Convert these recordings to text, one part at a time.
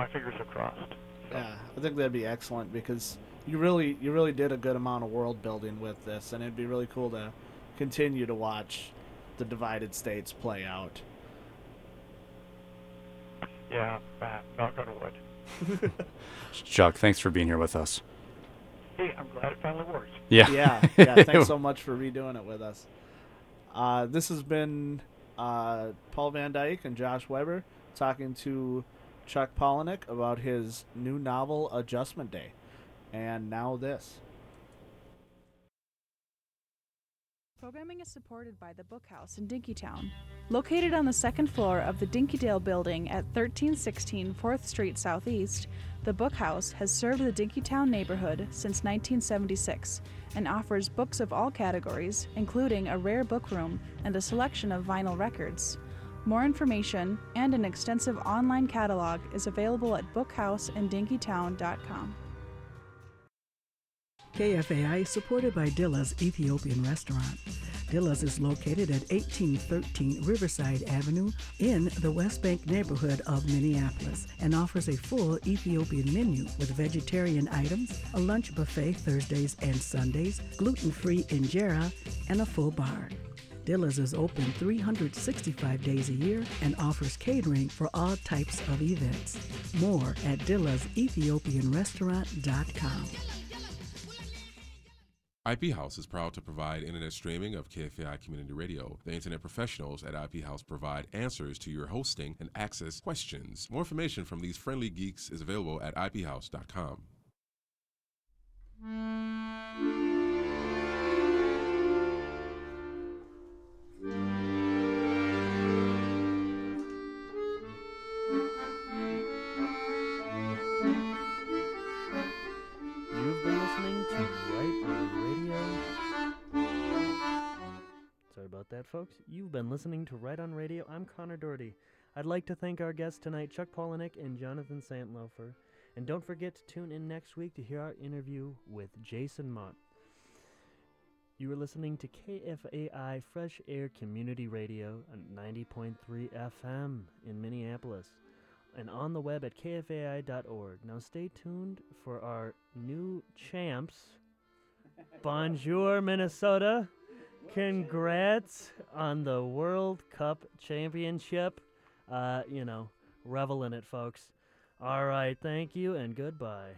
fingers are crossed. So. Yeah, I think that'd be excellent because you really did a good amount of world building with this, and it'd be really cool to continue to watch the divided states play out. Yeah, knock on wood. Chuck, thanks for being here with us. Hey, I'm glad it finally works. Yeah. Yeah. Thanks so much for redoing it with us. This has been Paul Van Dyke and Josh Weber talking to Chuck Palahniuk about his new novel, Adjustment Day. And now this. Programming is supported by the Book House in Dinkytown. Located on the second floor of the Dinkeydale Building at 1316 4th Street Southeast, the Book House has served the Dinkytown neighborhood since 1976 and offers books of all categories, including a rare book room and a selection of vinyl records. More information and an extensive online catalog is available at bookhouseinDinkytown.com. KFAI is supported by Dilla's Ethiopian Restaurant. Dilla's is located at 1813 Riverside Avenue in the West Bank neighborhood of Minneapolis and offers a full Ethiopian menu with vegetarian items, a lunch buffet Thursdays and Sundays, gluten-free injera, and a full bar. Dilla's is open 365 days a year and offers catering for all types of events. More at dillasethiopianrestaurant.com. IP House is proud to provide internet streaming of KFAI Community Radio. The internet professionals at IP House provide answers to your hosting and access questions. More information from these friendly geeks is available at iphouse.com. You've been listening to Right on Radio. Sorry about that, folks. You've been listening to Right on Radio. I'm Connor Doherty. I'd like to thank our guests tonight, Chuck Palahniuk and Jonathan Santlofer. And don't forget to tune in next week to hear our interview with Jason Mott. You are listening to KFAI Fresh Air Community Radio on 90.3 FM in Minneapolis and on the web at kfai.org. Now stay tuned for our new champs. Bonjour, Minnesota. Congrats on the World Cup championship. Revel in it, folks. All right, thank you and goodbye.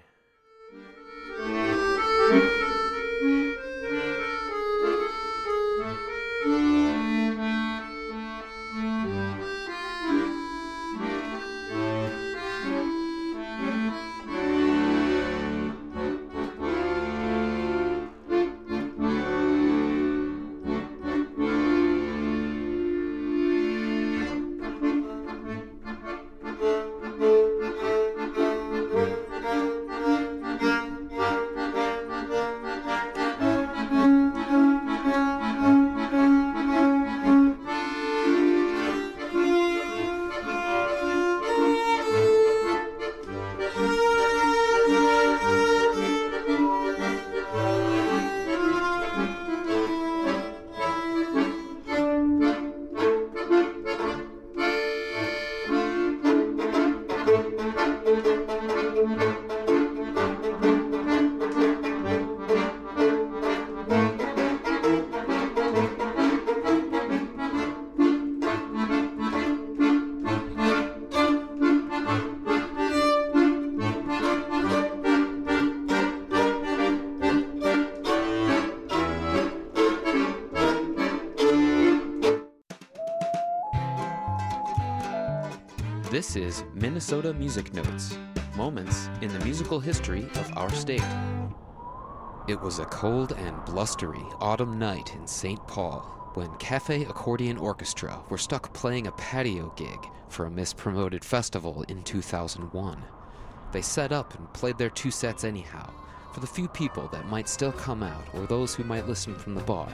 This is Minnesota Music Notes, moments in the musical history of our state. It was a cold and blustery autumn night in St. Paul when Cafe Accordion Orchestra were stuck playing a patio gig for a mispromoted festival in 2001. They set up and played their 2 sets anyhow, for the few people that might still come out or those who might listen from the bar.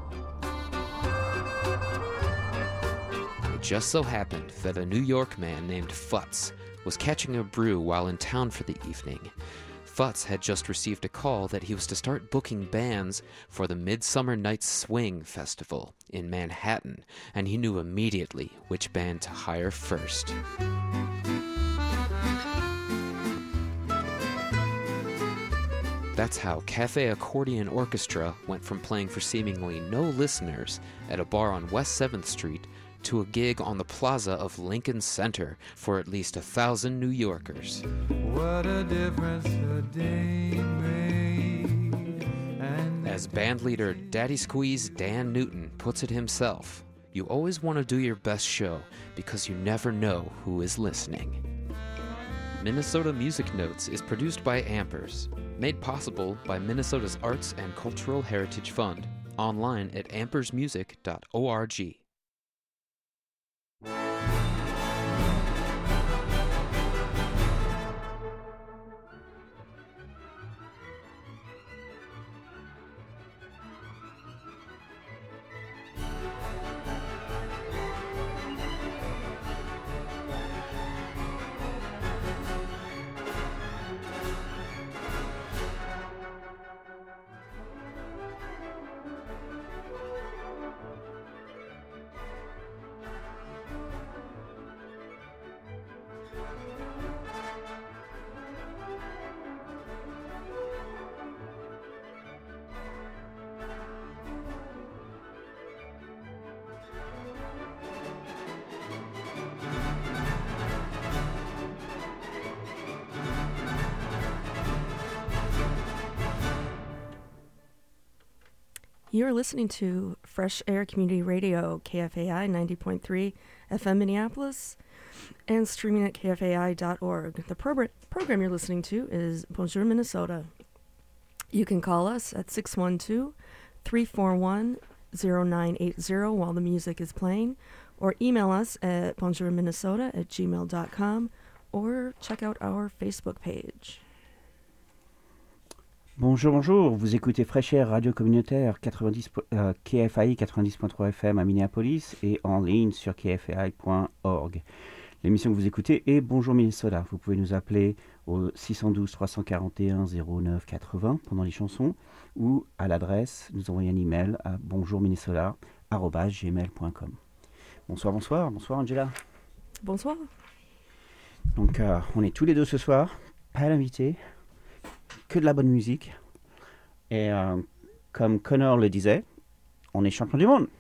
It just so happened that a New York man named Futz was catching a brew while in town for the evening. Futz had just received a call that he was to start booking bands for the Midsummer Night's Swing Festival in Manhattan, and he knew immediately which band to hire first. That's how Cafe Accordion Orchestra went from playing for seemingly no listeners at a bar on West 7th Street to a gig on the plaza of Lincoln Center for at least 1,000 New Yorkers. What a difference a day made. As bandleader Daddy Squeeze Dan Newton puts it himself, you always want to do your best show because you never know who is listening. Minnesota Music Notes is produced by Ampers, made possible by Minnesota's Arts and Cultural Heritage Fund, online at ampersmusic.org. You're listening to Fresh Air Community Radio, KFAI 90.3 FM Minneapolis, and streaming at kfai.org. The program you're listening to is Bonjour Minnesota. You can call us at 612-341-0980 while the music is playing, or email us at bonjourminnesota@gmail.com, or check out our Facebook page. Bonjour, bonjour, vous écoutez Fresh Air Radio Communautaire KFAI 90.3 FM à Minneapolis et en ligne sur kfai.org. L'émission que vous écoutez est Bonjour Minnesota. Vous pouvez nous appeler au 612-341-0980 pendant les chansons ou à l'adresse, nous envoyer un email à bonjourminnesota@gmail.com. Bonsoir, bonsoir, bonsoir Angela. Bonsoir. Donc on est tous les deux ce soir, pas d'invité. Que de la bonne musique. Et comme Connor le disait, on est champion du monde.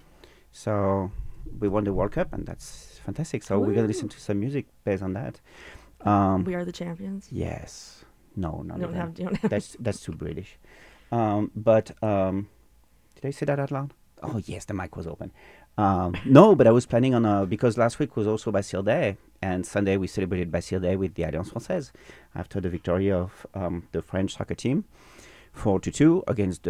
So we won the World Cup and that's fantastic. So we're going to listen to some music based on that. We are the champions. Yes. No, not you don't have. That's too British. But did I say that out loud? Oh yes, the mic was open. No, but I was planning on because last week was also Bastille Day, and Sunday we celebrated Bastille Day with the Alliance Française after the victory of the French soccer team 4-2 against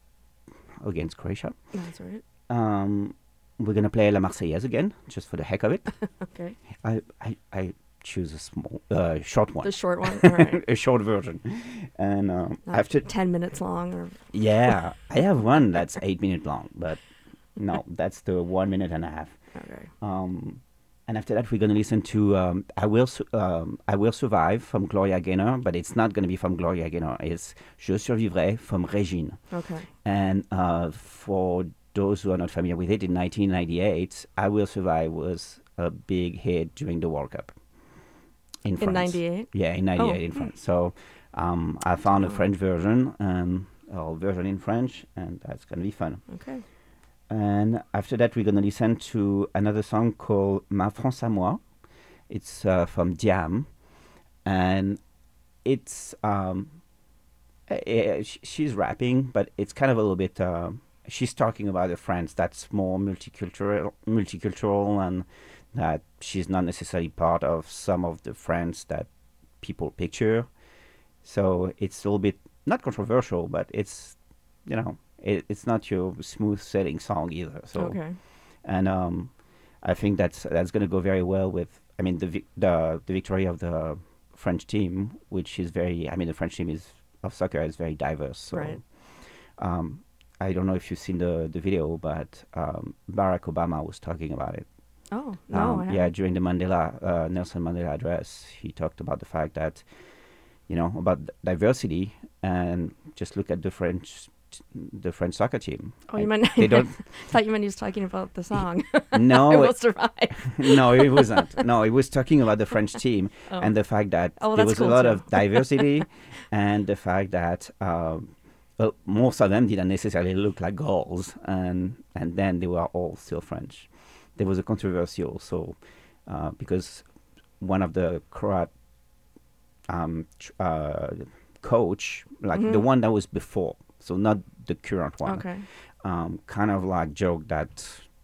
Croatia. That's right. We're gonna play La Marseillaise again, just for the heck of it. Okay. I choose a small, short one. The short one, all right. A short version, and after 10 minutes long, or yeah, I have one that's 8 minutes long, but no, that's the 1 minute and a half. Okay. And after that, we're going to listen to I Will Survive from Gloria Gaynor, but it's not going to be from Gloria Gaynor. It's Je Survivrai from Régine. Okay. And for those who are not familiar with it, in 1998, I Will Survive was a big hit during the World Cup in France. In 98? Yeah, in 98 in France. So I found a French version, or version in French, and that's going to be fun. Okay. And after that, we're going to listen to another song called Ma France à moi. It's from Diam. And it's, she's rapping, but it's kind of a little bit, she's talking about a France that's more multicultural, and that she's not necessarily part of some of the France that people picture. So it's a little bit, not controversial, but it's, you know, it's not your smooth sailing song either. So, okay. And I think that's going to go very well with, I mean, the victory of the French team, which is very, I mean, the French team of soccer is very diverse. So, right. I don't know if you've seen the video, but Barack Obama was talking about it. Oh, no. Yeah, during the Nelson Mandela address, he talked about the fact that, you know, about diversity, and just look at the French soccer team. Oh, you meant they don't. thought you meant he was talking about the song. No, I Will Survive. No, it wasn't. No, it was talking about the French team and the fact that there was cool a lot too. of diversity, and the fact that most of them didn't necessarily look like Gauls, and then they were all still French. There was a controversy also because one of the Croat coach, like the one that was before, so not the current one, kind of like joked that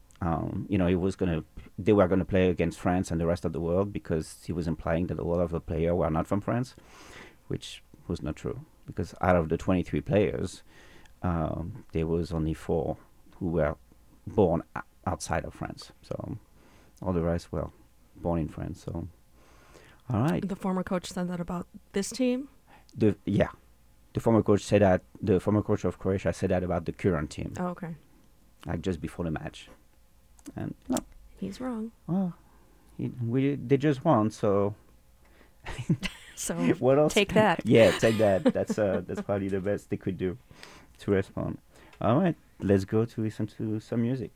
they were gonna play against France and the rest of the world, because he was implying that a lot of the players were not from France, which was not true, because out of the 23 players, there was only 4 who were born outside of France. So all the rest were born in France. So, all right. The former coach said that about this team? The former coach said that, the former coach of Croatia said that about the current team. Oh, okay. Like just before the match. And no. He's wrong. Well, they just won, so... So what else? Take that. Yeah, take that. That's probably the best they could do to respond. All right, let's go to listen to some music.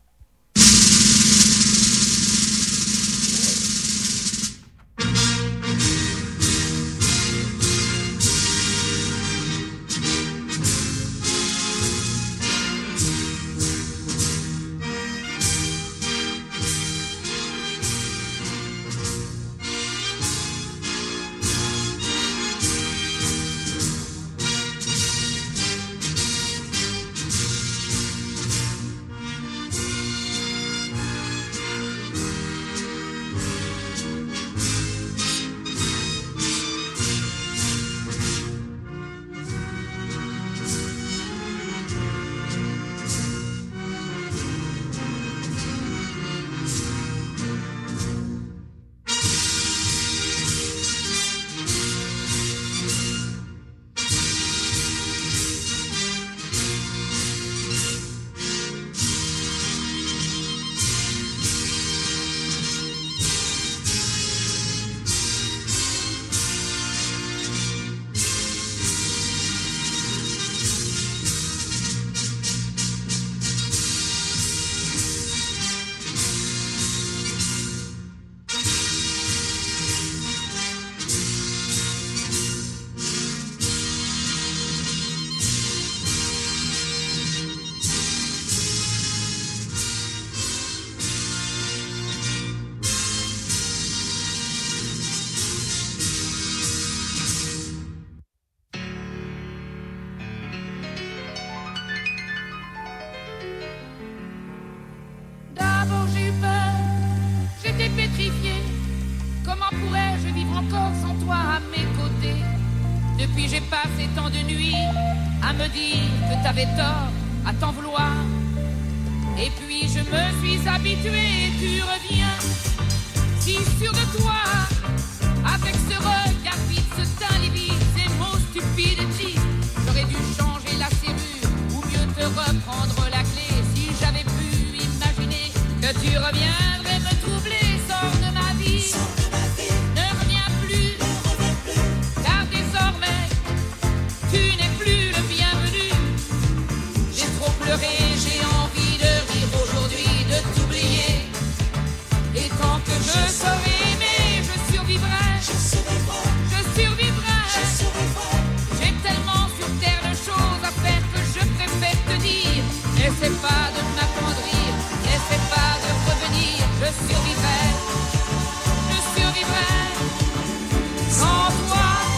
Comment pourrais-je vivre encore sans toi à mes côtés? Depuis j'ai passé tant de nuits à me dire que t'avais tort, à t'en vouloir. Et puis je me suis habituée, tu reviens, si sûr de toi, avec ce regard vide, ce teint livide, ces mots stupides et tristes. J'aurais dû changer la serrure ou mieux te reprendre la clé. Si j'avais pu imaginer que tu reviendrais me troubler, sors de ma vie, ne reviens plus, car désormais tu n'es plus le bienvenu. J'ai trop pleuré, j'ai envie de rire aujourd'hui, de t'oublier. Et tant que je saurai aimer, je survivrai, je survivrai. J'ai tellement sur terre de choses à faire que je préfère te dire, n'essaie pas de m'attendrir, n'essaie pas de revenir. Je survivrai, sans toi.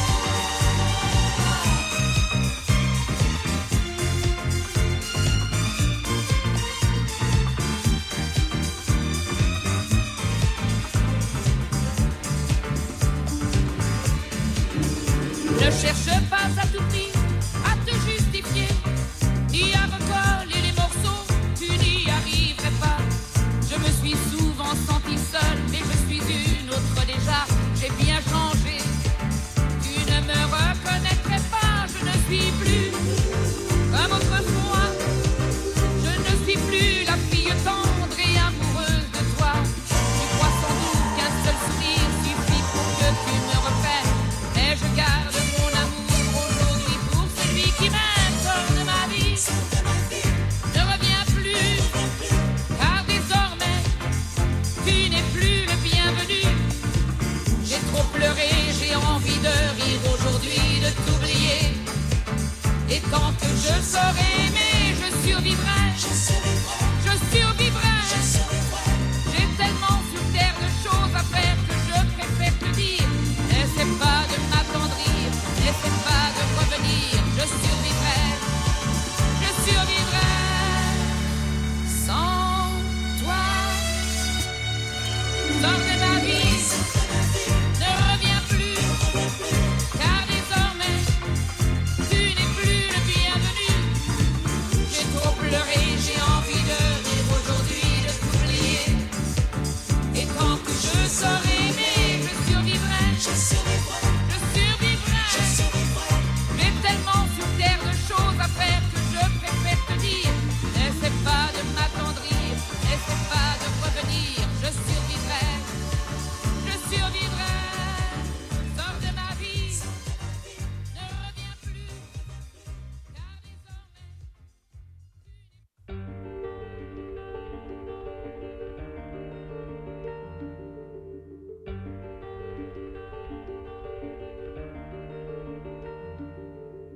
Ne cherche pas à tout prix à te justifier, ni à recoller les morceaux, tu n'y arriverais pas. Je me suis souvent sentie seule, mais je suis une autre déjà, j'ai bien changé. Tu ne me reconnaîtrais pas, je ne suis plus comme autrefois. Je ne suis plus la fille tendre et amoureuse de toi. Tu crois sans doute qu'un seul sourire suffit pour que tu me repères, mais je garde mon amour aujourd'hui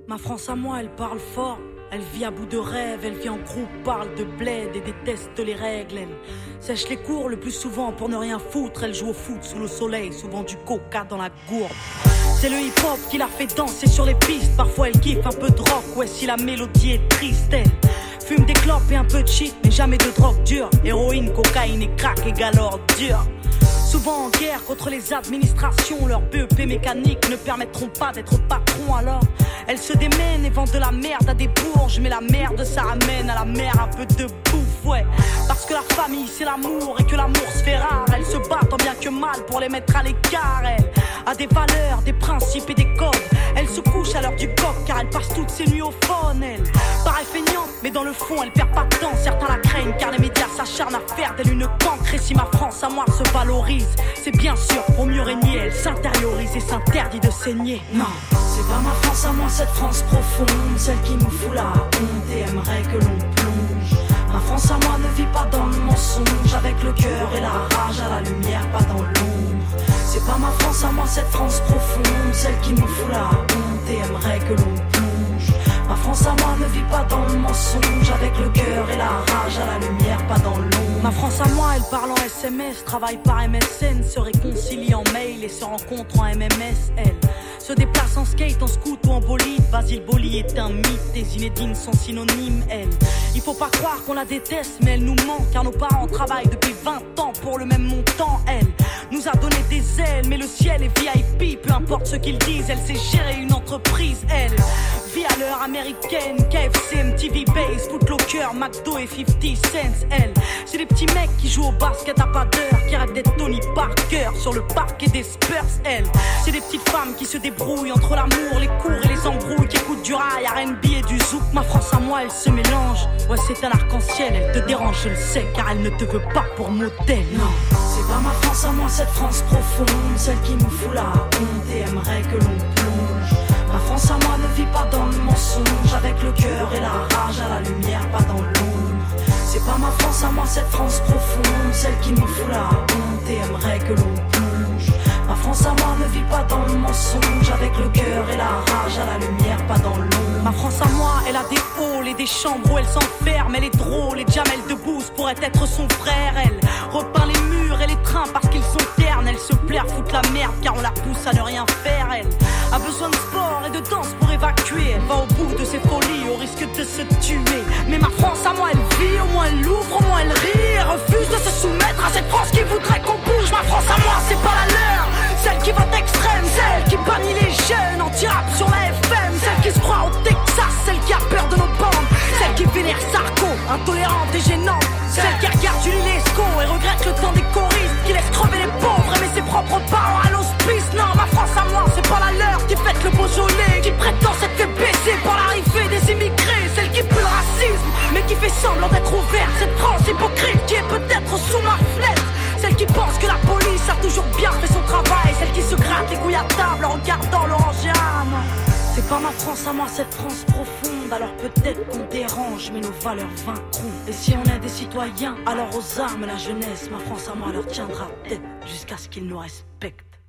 Ma France à moi, elle parle fort. Elle vit à bout de rêve, elle vit en groupe, parle de bled et déteste les règles. Elle sèche les cours le plus souvent pour ne rien foutre. Elle joue au foot sous le soleil, souvent du coca dans la gourde. C'est le hip-hop qui la fait danser sur les pistes. Parfois elle kiffe un peu de rock, ouais si la mélodie est triste. Elle fume des clopes et un peu de shit, mais jamais de drogue dure. Héroïne, cocaïne et crack égale ordure. Souvent en guerre contre les administrations, leurs BEP mécaniques ne permettront pas d'être patron. Alors elles se démènent et vendent de la merde à des bourges. Mais la merde ça ramène à la mer un peu de bouffe, ouais. Parce que la famille c'est l'amour et que l'amour se fait rare. Elles se battent tant bien que mal pour les mettre à l'écart. Elle a des valeurs, des principes et des codes. Elle se couche à l'heure du coq car elle passe toutes ses nuits au phone. Elle paraît feignante mais dans le fond elle perd pas de temps. Certains la craignent car les médias s'acharnent à faire d'elle une cancre. Et si ma France à moi se valorise, c'est bien sûr pour mieux régner. Elle s'intériorise et s'interdit de saigner. Non, c'est pas ma France à moi, cette France profonde, celle qui nous fout la honte et aimerait que l'on plonge. Ma France à moi ne vit pas dans le mensonge, avec le cœur et la rage à la lumière, pas dans l'ombre. C'est pas ma France à moi, cette France profonde, celle qui nous fout la honte et aimerait que l'on plonge. Ma France à moi ne vit pas dans le mensonge, avec le cœur et la rage à la lumière, pas dans l'ombre. Ma France à moi, elle parle en SMS, travaille par MSN, se réconcilie en mail et se rencontre en MMS. Elle se déplace en skate, en scoot ou en bolide. Basile Boli est un mythe, des Zinedine sont synonymes. Elle, il faut pas croire qu'on la déteste, mais elle nous manque car nos parents travaillent depuis 20 ans pour le même montant. Elle nous a donné des ailes, mais le ciel est VIP, peu importe ce qu'ils disent. Elle sait gérer une entreprise, elle vit à l'heure américaine, KFC, MTV Base, Footlocker, McDo et 50 cents. Elle, c'est des petits mecs qui jouent au basket à pas d'heure, qui rêvent d'être Tony Parker sur le parquet des Spurs. Elle, c'est des petites femmes qui se débrouillent entre l'amour, les cours et les embrouilles, qui écoutent du rail, R&B et du zouk. Ma France à moi, elle se mélange, ouais c'est un arc-en-ciel. Elle te dérange, je le sais, car elle ne te veut pas pour modèle. Non, c'est pas ma France à moi, cette France profonde, celle qui nous fout la honte et aimerait que l'on plonge. Ma France à moi ne vit pas dans le mensonge, avec le cœur et la rage à la lumière, pas dans l'ombre. C'est pas ma France à moi, cette France profonde, celle qui nous fout la honte et aimerait que l'on plonge. Ma France à moi ne vit pas dans le mensonge, avec le cœur et la rage à la lumière, pas dans l'ombre. Ma France à moi, elle a des halls et des chambres où elle s'enferme. Elle est drôle et Jamel Debbouze pourrait être son frère. Elle repeint les murs et les trains parce qu'ils sont ternes. Elle se plaire, foutre la merde car on la pousse à ne rien faire. Elle a besoin de sport et de danse pour évacuer. Elle va au bout de ses folies au risque de se tuer. Mais ma France à moi, elle vit, au moins elle ouvre, au moins elle rit. Elle refuse de se soumettre à cette France qui voudrait qu'on bouge. Ma France à moi, c'est pas la leur, celle qui vote extrême, celle qui bannit les jeunes, anti-rap sur la FM, celle qui se croit au Texas, celle qui a peur de nos bandes, celle qui vénère Sarko, intolérante et gênante, celle qui regarde Julie Lescaut et regrette le temps des choristes, qui laisse crever les pauvres et met ses propres parents à l'hospice. Non, ma France à moi, c'est pas la leur, qui fête le Beaujolais, qui prétend s'être fait baisser par l'arrivée des immigrés, celle qui pue le racisme, mais qui fait semblant d'être ouverte, cette France hypocrite qui est peut-être sous ma fenêtre. Celle qui pense que la police a toujours bien fait son travail, celle qui se gratte les couilles à table en regardant l'orangiane. C'est pas ma France à moi, cette France profonde, alors peut-être qu'on dérange, mais nos valeurs vaincront. Et si on est des citoyens, alors aux armes la jeunesse, ma France à moi leur tiendra tête jusqu'à ce qu'ils nous respectent.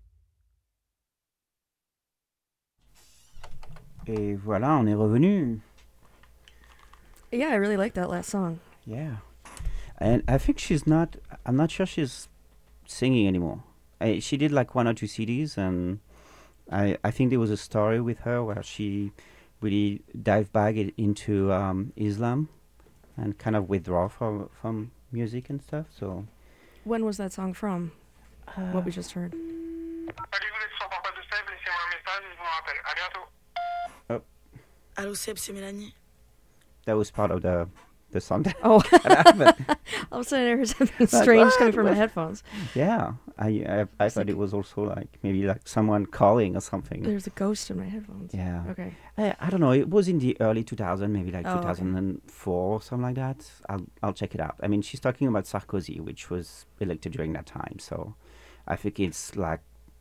Et voilà, on est revenu. Yeah, I really like that last song. Yeah. And I think I'm not sure she's singing anymore. She did like 1 or 2 CDs, and I think there was a story with her where she really dived back into Islam and kind of withdraw from music and stuff. So When was that song from? What we just heard. Oh, Allô Seb, c'est Mélanie. that was part of the song. Oh, But- all of a sudden I heard something strange coming from my headphones. Yeah, I thought it was also like maybe like someone calling or something. There's a ghost in my headphones. Yeah. Okay. I don't know. It was in the early 2000s, maybe like Oh, okay. 2004 or something like that. I'll check it out. I mean, she's talking about Sarkozy, which was elected during that time. So I think it's like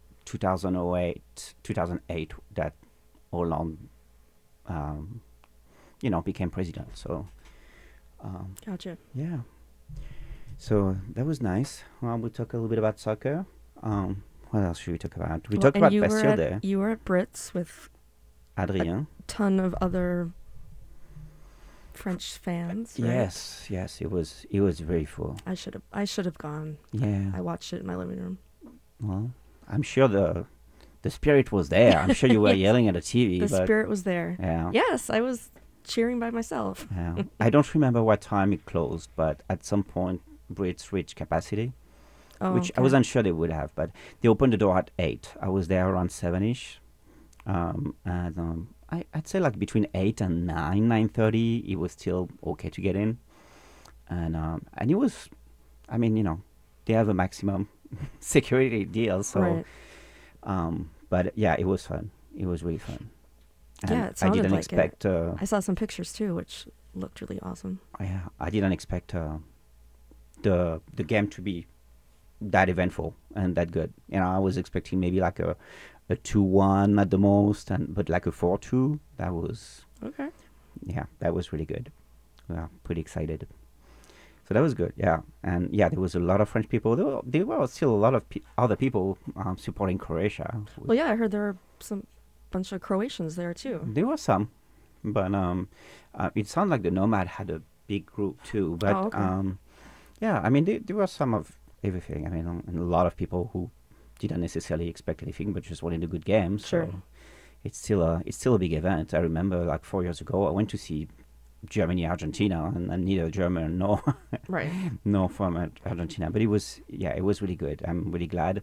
2008 that Hollande, became president. So. Gotcha. Yeah. So that was nice. Well, we talked a little bit about soccer. What else should we talk about? We talked And about you were Bastille at- there. You were at Brits with Adrien. Ton of other French fans. Right? Yes, it was very full. I should have gone. Yeah. I watched it in my living room. Well, I'm sure the spirit was there. I'm sure you were Yes. yelling at the TV. The but spirit was there. Yeah. Yes, I was cheering by myself. Yeah. I don't remember what time it closed, but at some point, Brits reached capacity, which I okay. wasn't sure they would have. But they opened the door at 8. I was there around 7ish, and I'd say like between 8 and 9:30, it was still okay to get in, and it was, I mean, they have a maximum security deal, so. Right. But yeah, it was fun. It was really fun. And Yeah, it I sounded didn't like expect. it. I saw some pictures too, which looked really awesome. Yeah, I didn't expect the game to be that eventful and that good. I was expecting maybe like a 2-1 at the most, but like a 4-2. That was okay. Yeah, that was really good. Yeah, pretty excited. So that was good. Yeah, and yeah, there was a lot of French people. There were still a lot of other people supporting Croatia. Well, yeah, I heard there were some bunch of Croatians there too. There were some, but it sounded like the Nomad had a big group too. But okay. yeah, I mean, there were some of everything. I mean, and a lot of people who didn't necessarily expect anything, but just wanted a good game. Sure. So it's still a big event. I remember like 4 years ago, I went to see Germany, Argentina, and neither German nor right. nor from Argentina. But it was really good. I'm really glad.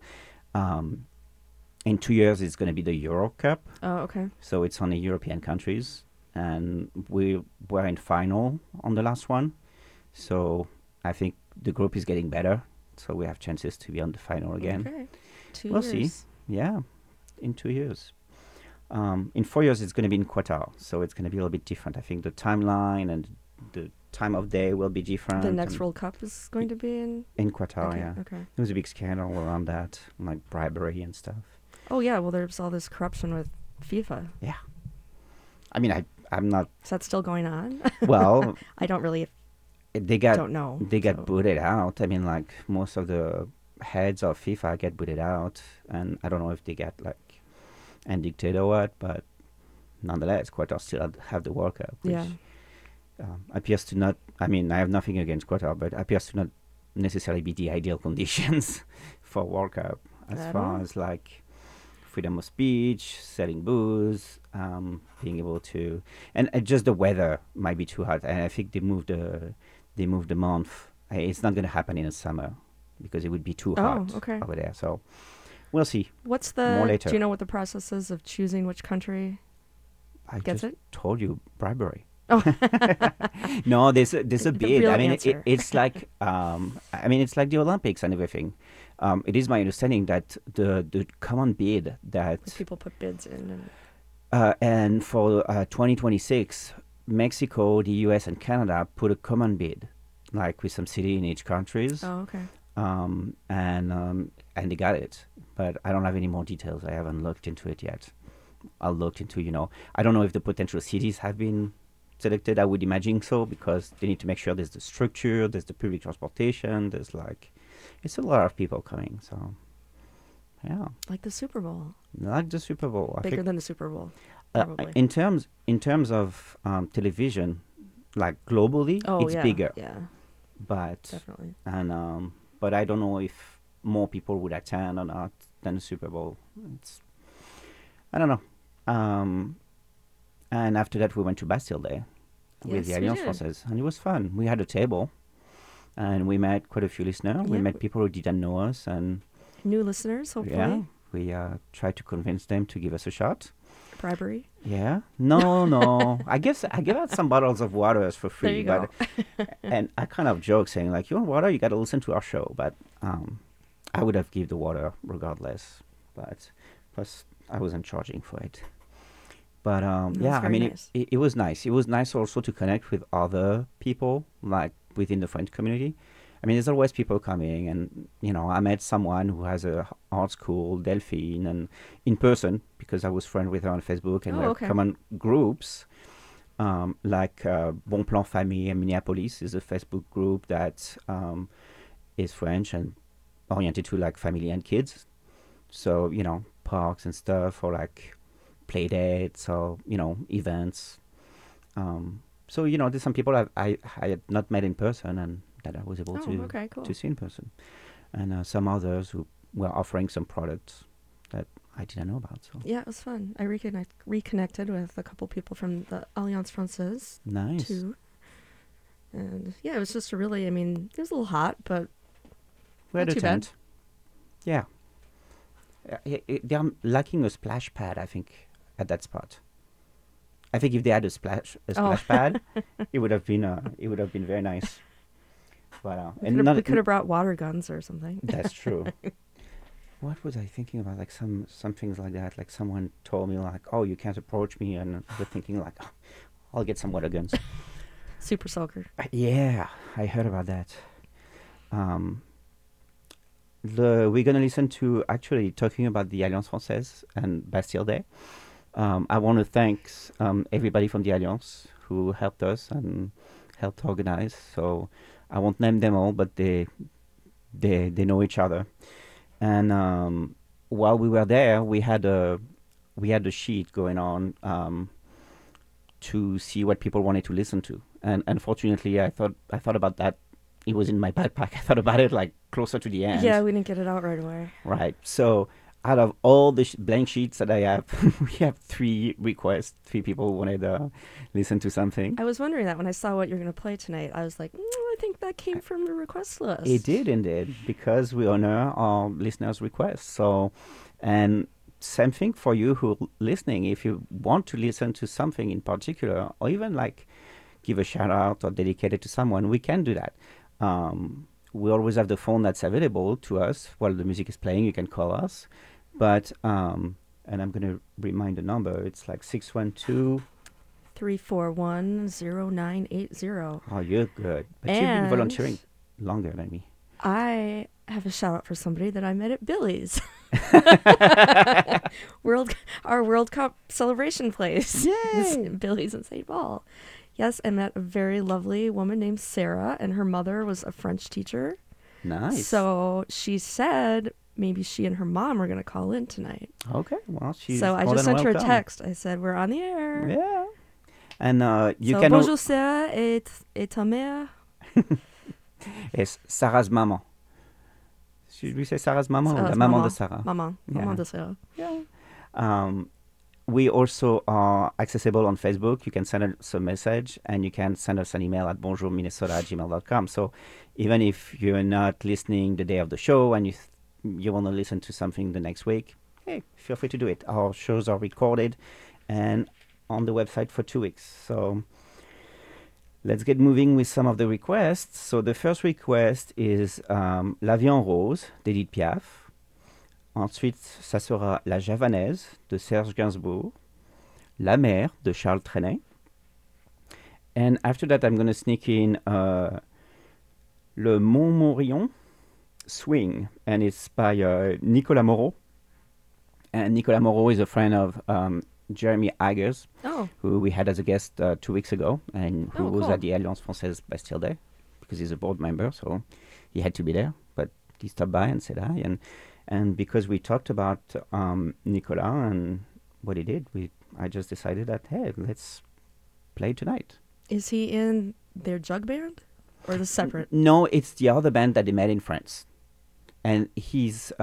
In 2 years, it's going to be the Euro Cup. Oh, okay. So it's only European countries, and we were in final on the last one. So I think the group is getting better. So we have chances to be on the final again. Okay. 2 We'll years. see. Yeah, in 2 years. In 4 years, it's going to be in Qatar. So it's going to be a little bit different. I think the timeline and the time of day will be different. The next World Cup is going to be in Qatar, okay, yeah. Okay. There was a big scandal around that, like bribery and stuff. Oh yeah, well there's all this corruption with FIFA. Yeah. I mean, I'm not. Is that still going on? Well, I don't really. Don't know. They got booted out. I mean, like most of the heads of FIFA get booted out, and I don't know if they get like indicted or what, but nonetheless, Qatar still have the World Cup. Which, yeah. Appears to not. I mean, I have nothing against Qatar, but appears to not necessarily be the ideal conditions for World Cup as far as like freedom of speech, selling booze, being able to, and just the weather might be too hot. And I think they moved the month. It's not going to happen in the summer because it would be too hot over there. So we'll see. What's more later. Do you know what the process is of choosing which country gets just it? Told you, bribery. Oh. No, there's a bid. I mean, it's like it's like the Olympics and everything. It is my understanding that the common bid that people put bids in, and for 2026, Mexico, the U.S. and Canada put a common bid, like with some city in each countries. Oh, okay. And they got it, but I don't have any more details. I haven't looked into it yet. I'll look into, I don't know if the potential cities have been selected. I would imagine so, because they need to make sure there's the structure, there's the public transportation, there's it's a lot of people coming. So, yeah. Like the Super Bowl. Like the Super Bowl. Bigger than the Super Bowl, probably. In terms of television, like globally, it's bigger. Yeah. But definitely. And but I don't know if more people would attend or not than the Super Bowl. I don't know. And after that, we went to Bastille Day with the Alliance Française, and it was fun. We had a table, and we met quite a few listeners. We met people who didn't know us, and new listeners, hopefully. Yeah, we tried to convince them to give us a shot. Bribery? Yeah. No. I gave out some bottles of water for free. There you go. And I kind of joke saying, like, you want water? You got to listen to our show. But I would have given the water regardless. But plus, I wasn't charging for it. But yeah, I mean, nice. It was nice. It was nice also to connect with other people, like within the French community. I mean, there's always people coming, and I met someone who has a art school, Delphine, and in person, because I was friends with her on Facebook, and we have common groups, like Bon Plan Famille in Minneapolis is a Facebook group that is French and oriented to like family and kids. So parks and stuff, or like play dates or events. So there's some people I had not met in person and that I was able okay, cool. to see in person, and some others who were offering some products that I didn't know about. So yeah, it was fun. I reconnected with a couple people from the Alliance Française. Nice. Too. And yeah, it was just it was a little hot, but we had not a too bad. tent. Yeah. They're lacking a splash pad, I think, at that spot. I think if they had a splash pad, it would have been very nice. But we could have brought water guns or something. That's true. What was I thinking about? Like some things like that. Like someone told me like, "Oh, you can't approach me," and we're thinking like, oh, "I'll get some water guns." Super soaker. Yeah, I heard about that. We're gonna listen to actually talking about the Alliance Française and Bastille Day. I want to thank everybody from the Alliance who helped us and helped organize. So I won't name them all, but they know each other. And while we were there, we had a sheet going on to see what people wanted to listen to. And unfortunately, I thought about that. It was in my backpack. I thought about it like closer to the end. Yeah, we didn't get it out right away. Right. So out of all the blank sheets that I have, we have 3 requests. 3 people who wanted to listen to something. I was wondering that when I saw what you're going to play tonight. I was like, I think that came from the request list. It did indeed, because we honor our listeners' requests. So, and same thing for you who are listening. If you want to listen to something in particular, or even like give a shout out or dedicate it to someone, we can do that. We always have the phone that's available to us while the music is playing. You can call us. But, and I'm going to remind the number. It's like 612... 341-0980. Oh, you're good. But you've been volunteering longer than me. I have a shout out for somebody that I met at Billy's. Our World Cup celebration place. Yay! Billy's in St. Paul. Yes, I met a very lovely woman named Sarah, and her mother was a French teacher. Nice. So she said maybe she and her mom are going to call in tonight. Okay, well, she's So I more just than sent her a welcome. text. I said, we're on the air. Yeah. And you so can... bonjour Sarah et ta mère. It's Sarah's maman. Should we say Sarah's maman or the maman de Sarah? Maman. Yeah. Maman de Sarah. Yeah. We also are accessible on Facebook. You can send us a message, and you can send us an email at bonjourminnesota@gmail.com. So even if you're not listening the day of the show and you want to listen to something the next week, hey, feel free to do it. Our shows are recorded and on the website for 2 weeks. So let's get moving with some of the requests. So the first request is La Vie en Rose d'Edith Piaf. Ensuite, ça sera La Javanaise de Serge Gainsbourg, La Mer de Charles Trenet. And after that, I'm going to sneak in Le Montmorillon Swing, and it's by Nicolas Moreau. And Nicolas Moreau is a friend of Jeremy Aggers, who we had as a guest 2 weeks ago, and who was at the Alliance Française Bastille Day, because he's a board member, so he had to be there. But he stopped by and said hi, and because we talked about Nicolas and what he did, I just decided that, hey, let's play tonight. Is he in their jug band or the separate? No, it's the other band that they met in France. And he's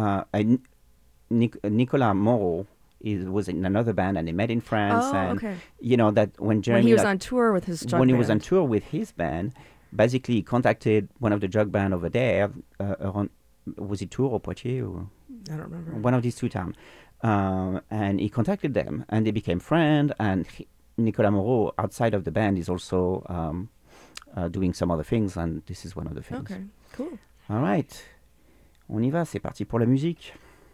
Nicolas Moreau was in another band, and they met in France. Oh, and okay. you know that when Jeremy... When he was on tour with his jug band. When he was on tour with his band, basically he contacted one of the jug band over there, around... Was it Tours or Poitiers? Or I don't remember. One of these 2 towns. And he contacted them, and they became friends. And Nicolas Moreau, outside of the band, is also doing some other things, and this is one of the things. Okay, cool. All right. On y va, c'est parti pour la musique.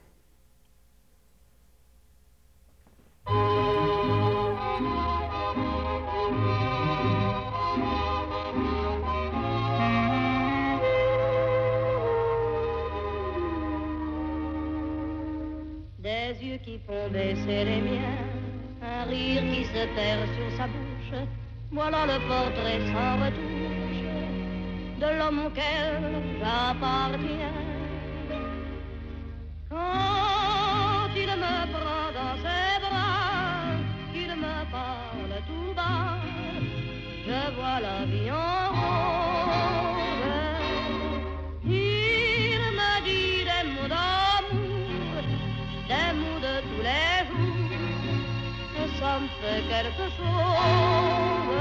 Des yeux qui font baisser les miens, un rire qui se perd sur sa bouche, voilà le portrait sans retouche de l'homme auquel j'appartiens. Quand il me prend dans ses bras, vois la vie en rose. Il me dit des mots d'amour, des mots de tous les jours, et ça me fait quelque chose.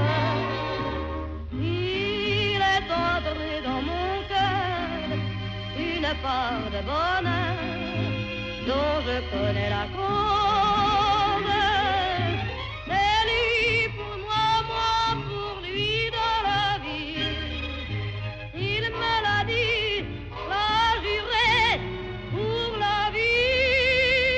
Il est entré dans mon cœur une part de bonheur dont je connais la cause. C'est lui pour moi, moi pour lui dans la vie. Il me l'a dit, l'a juré pour la vie.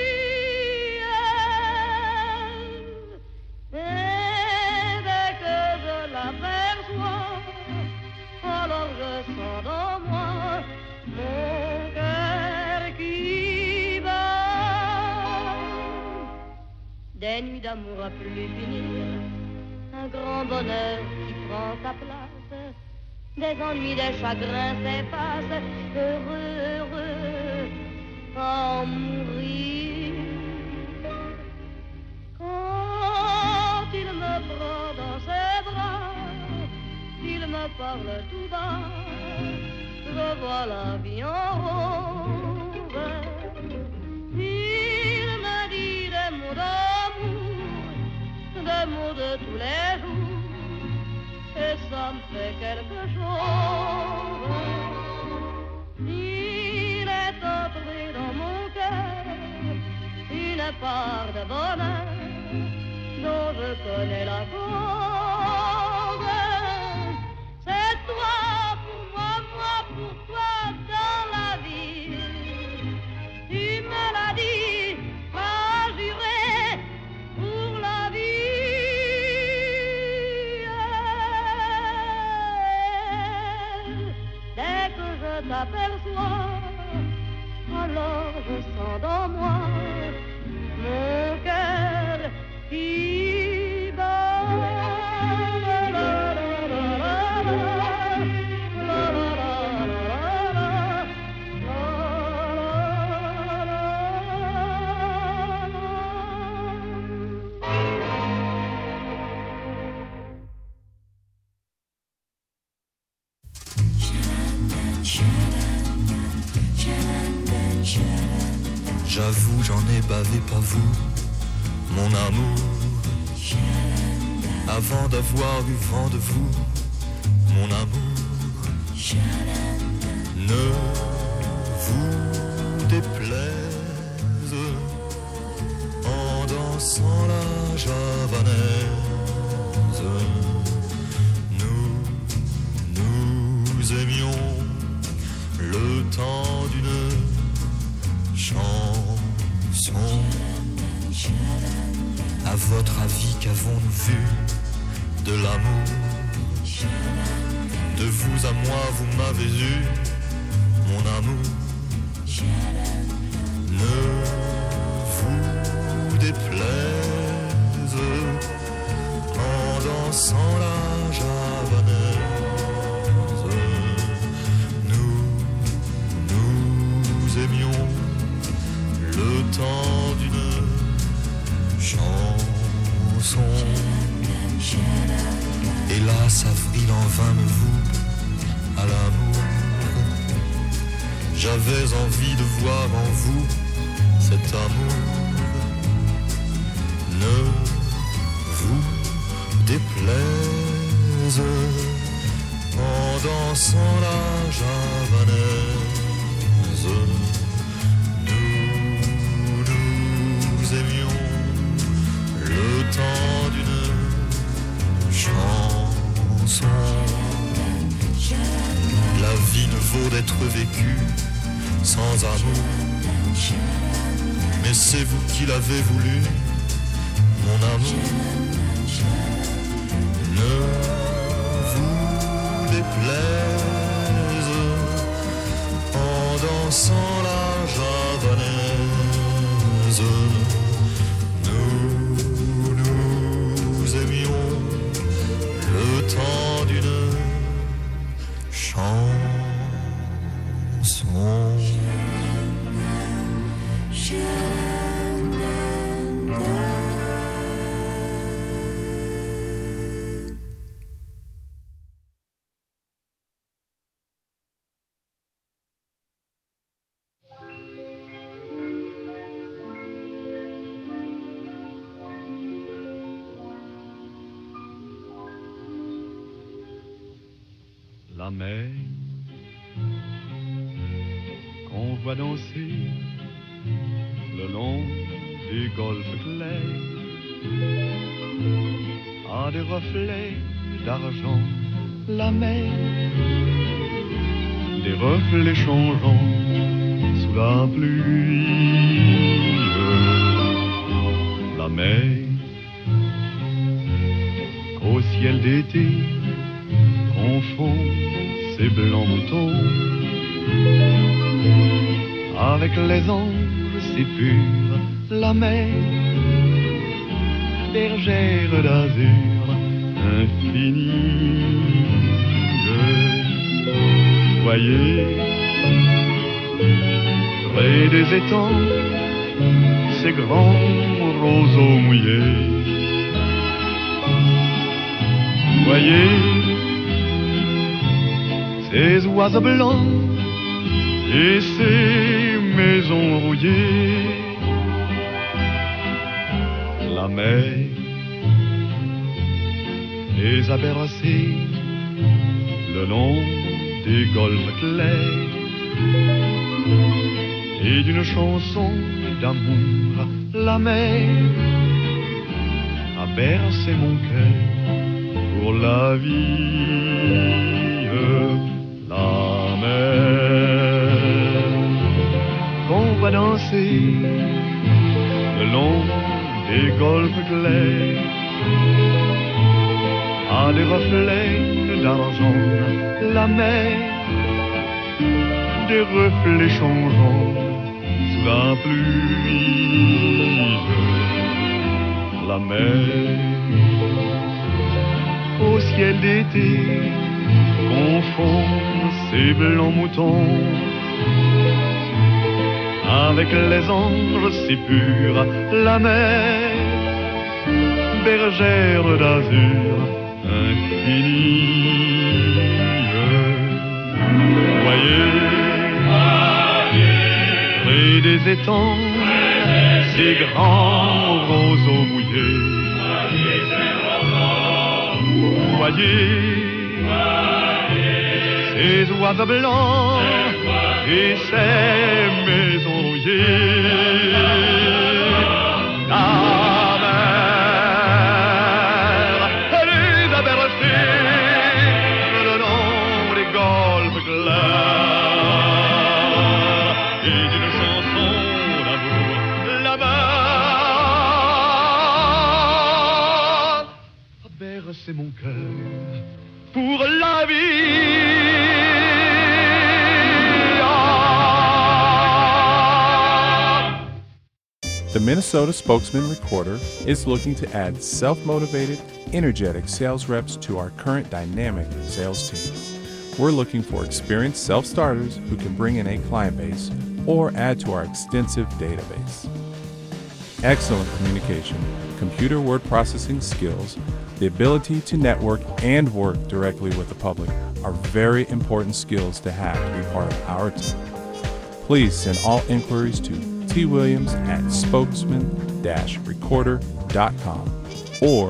Et dès que je l'aperçois, alors je sens dans moi mon cœur qui bat. Des nuits d'amour à plus finir, un grand bonheur qui prend sa place, des ennuis, des chagrins s'effacent, heureux, heureux, à en mourir. Quand il me prend dans ses bras, il me parle tout bas, je vois la vie en rose. Il me dit des mots d'amour, des mots de tous les jours, et ça me fait quelque chose. Il est entré dans mon cœur une part de bonheur dont je connais la cause. C'est toi pour moi, moi pour toi dans la vie. Tu me l'as dit, m'as juré pour la vie. Dès que je t'aperçois, alors je sens dans moi mon cœur qui bat. J'avoue, j'en ai bavé, pas vous, mon amour. Avant d'avoir eu vent de vous, mon amour. Ne vous déplaise en dansant la javanaise. Nous aimions le temps d'une chanson. À votre avis, qu'avons-nous vu de l'amour? De vous à moi, vous m'avez eu, mon amour. Ne vous déplaise en dansant la javanaise. Nous aimions le temps d'une chanson. Hélas, avril en vain me voue à l'amour. J'avais envie de voir en vous cet amour. Ne vous déplaise en dansant la javanaise. Nous aimions le temps d'une chanson. La vie ne vaut d'être vécue sans amour. Mais c'est vous qui l'avez voulu, mon amour. Ne vous déplaise en dansant la javanaise. Nous aimions le temps d'une chanson. la mer qu'on voit danser le long des golfes clairs a des reflets d'argent, la mer, des reflets changeants sous la pluie, la mer au ciel d'été confond ses blancs moutons avec les anges si purs, la mer, bergère d'azur infinie. Voyez, près des étangs, ces grands roseaux mouillés. Voyez, ces oiseaux blancs et ces maisons rouillées. La mer les a bercés le long des golfes clairs et d'une chanson d'amour, la mer a bercé mon cœur pour la vie, la mer qu'on va danser le long des golfes clairs a des reflets d'argent, la mer, des reflets changeants sous la pluie, la mer au ciel d'été confond ses blancs moutons avec les anges si purs, la mer, bergère d'azur infinie. Voyez, près des étangs, ces grands roseaux mouillés. Voyez, ces oiseaux blancs et ces maisons rouillées. La mer, elle les a bercés le long des golfes clairs et d'une chanson d'amour, la mer a bercé mon cœur pour la vie. The Minnesota Spokesman Recorder is looking to add self-motivated, energetic sales reps to our current dynamic sales team. We're looking for experienced self-starters who can bring in a client base or add to our extensive database. Excellent communication, computer word processing skills, the ability to network and work directly with the public are very important skills to have to be part of our team. Please send all inquiries to twilliams@spokesman-recorder.com or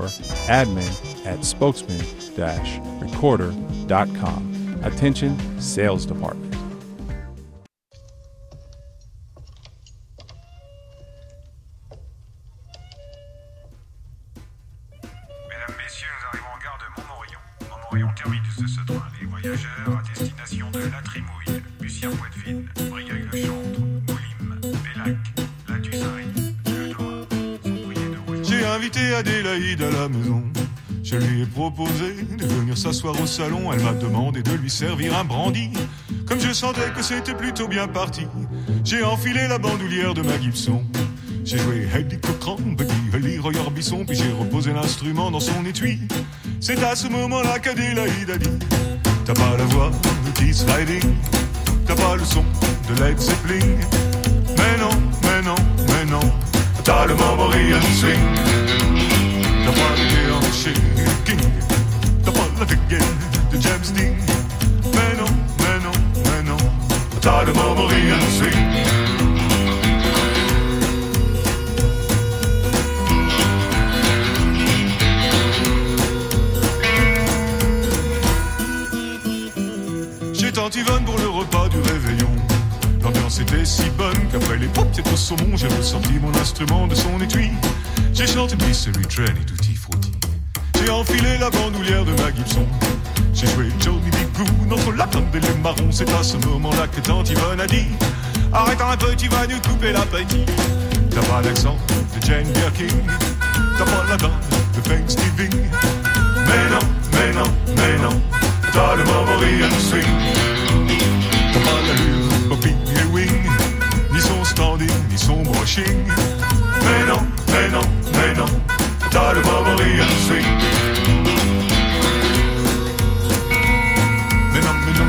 admin@spokesman-recorder.com. Attention, Sales Department. Mesdames, Messieurs, nous arrivons en gare de Montmorillon. Montmorillon terminus de ce train. Les voyageurs à destination de La Trimouille, Bussière-Poitvine, Briac-le-Chantre, Moulimes, Bellac, La Tusserie, Le Doigt sont priés de rejoindre. J'ai invité Adélaïde à la maison. Je lui ai proposé de venir s'asseoir au salon. Elle m'a demandé de lui servir un brandy. Comme je sentais que c'était plutôt bien parti, j'ai enfilé la bandoulière de ma Gibson. J'ai joué Eddie Cochran, Buddy Holly, Roy Orbison, puis j'ai reposé l'instrument dans son étui. C'est à ce moment-là qu'Adélaïde a dit: t'as pas la voix de Keith Riding, t'as pas le son de Led Zeppelin. Mais non, mais non, mais non, t'as le Montmorillon swing. T'as pas l'idée en chez King, t'as pas la dégaine de James Dean. Mais non, mais non, mais non, t'as le Montmorillon swing. saumon, j'ai ressorti mon instrument de son étui. J'ai chanté Mystery Train et Tutti Frutti. J'ai enfilé la bandoulière de ma Gibson. J'ai joué Johnny B. Goode entre la pomme et les marrons. C'est à ce moment-là que tante Yvonne a dit: arrête un peu, tu vas nous couper l'appétit. T'as pas l'accent de Jane Birkin, t'as pas la dent de Thanksgiving. Mais non, mais non, mais non, t'as le Montmorillon swing. T'as pas l'allure de Bobby Ewing, ni son standing, ni son brushing. Mais non, mais non, mais non, t'as le Montmorillon swing. Mais non, mais non.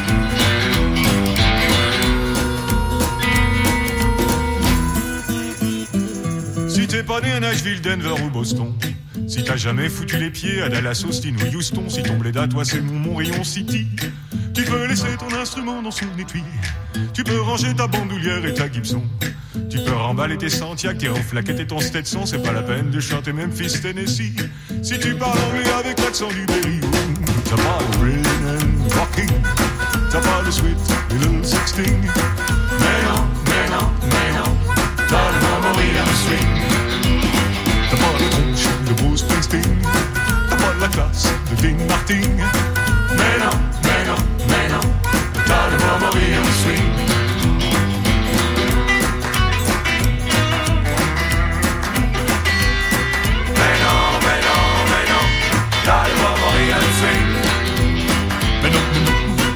Si t'es pas né à Nashville, Denver ou Boston, si t'as jamais foutu les pieds à Dallas, Austin ou Houston, si ton bled à toi c'est Montmorillon City, tu peux laisser ton instrument dans son étui. Tu peux ranger ta bandoulière et ta Gibson. Tu peux remballer tes Santiago, tes reflaquettes et ton Stetson. C'est pas la peine de chanter Memphis, Tennessee. Si tu parles anglais avec l'accent du Berry, t'as pas le rhythm and rocking, t'as pas le sweet little 16. Mais non, mais non, mais non, t'as le Montmorillon swing. T'as pas la tronche de Bruce Springsteen, t'as pas la classe de Dean Martin. Mais non, mais non, mais non, t'as le Montmorillon swing. Mais non, mais non, mais non, t'as le Montmorillon swing. Mais non, mais non.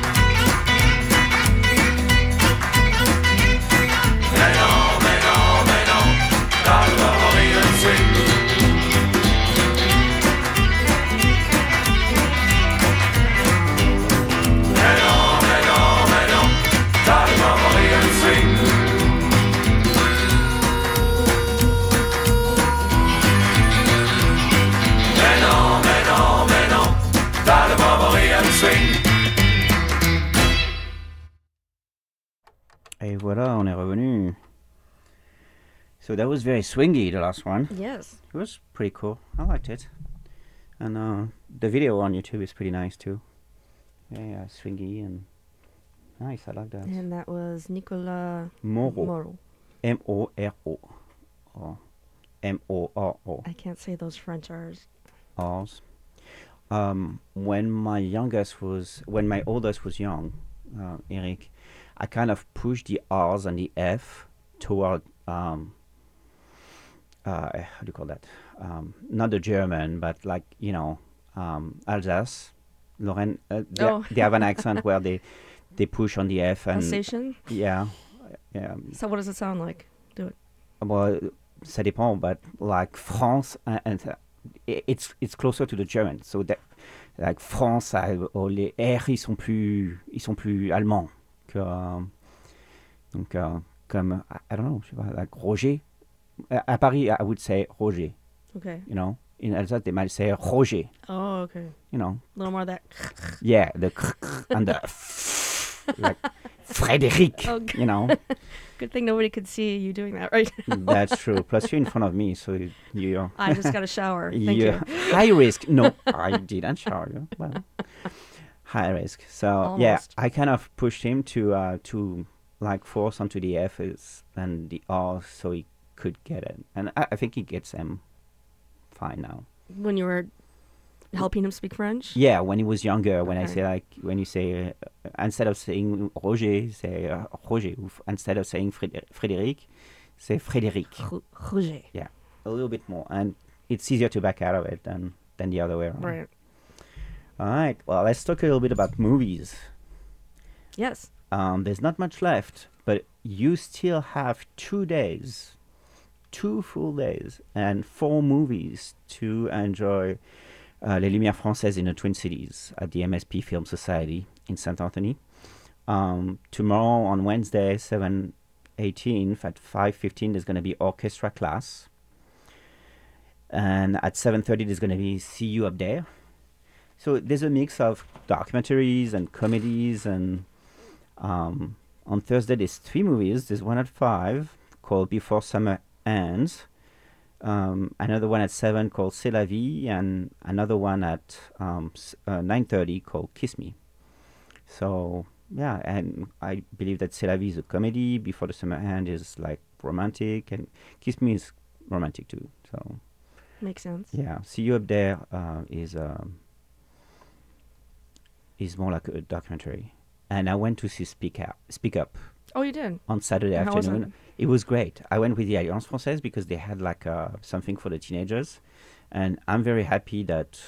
Mais non, mais non, mais non, t'as le Montmorillon swing. Et voilà, on est revenu. So that was very swingy, the last one. Yes. It was pretty cool. I liked it. And the video on YouTube is pretty nice too. Yeah, swingy and nice. I like that. And that was Nicolas Moreau. M-O-R-O. Or M-O-R-O. I can't say those French R's. R's. When my oldest was young, Eric, I kind of pushed the R's and the F toward how do you call that? Not the German, but like, Alsace, Lorraine. They have an accent where they push on the F and Alsatian? Yeah. So what does it sound like? Do it. Well, ça dépend, but like France and it's closer to the German. So that like France, les R ils sont plus allemands que donc comme I don't know, je sais pas, like Roger. À Paris, I would say Roger. Okay. In Alsace they might say Roger. Oh, okay. A little more of that. Yeah, the and the like Frédéric. Okay. Good thing nobody could see you doing that right now. That's true. Plus you're in front of me, so you. I just got a shower. Thank you. High risk. No, I didn't shower. Well, high risk. So Almost. Yeah, I kind of pushed him to like force onto the F's and the R so he could get it, and I think he gets them fine now. When you were helping him speak French? Yeah, when he was younger, when Okay. when you say instead of saying Roger, say Roger. Instead of saying Frédéric, say Frédéric. Roger. Yeah, a little bit more, and it's easier to back out of it than the other way around. Right. All right. Well, let's talk a little bit about movies. Yes. There's not much left, but you still have 2 days, 2 full days, and 4 movies to enjoy. Les Lumières Françaises in the Twin Cities at the MSP Film Society in St. Anthony. Tomorrow on Wednesday, 7/18th at 5:15, there's going to be orchestra class. And at 7:30, there's going to be See You Up There. So there's a mix of documentaries and comedies. And on Thursday, there's 3 movies. There's one at 5 called Before Summer Ends. Another one at 7 called C'est la vie, and another one at 9:30 called Kiss Me. So yeah, and I believe that C'est la vie is a comedy. Before the Summer End is like romantic, and Kiss Me is romantic too. So Makes sense. yeah, See You Up There is more like a documentary. And I went to see Speak Up Oh, you did? on Saturday And how was afternoon. it? It was great. I went with the Alliance Française because they had like something for the teenagers, and I'm very happy that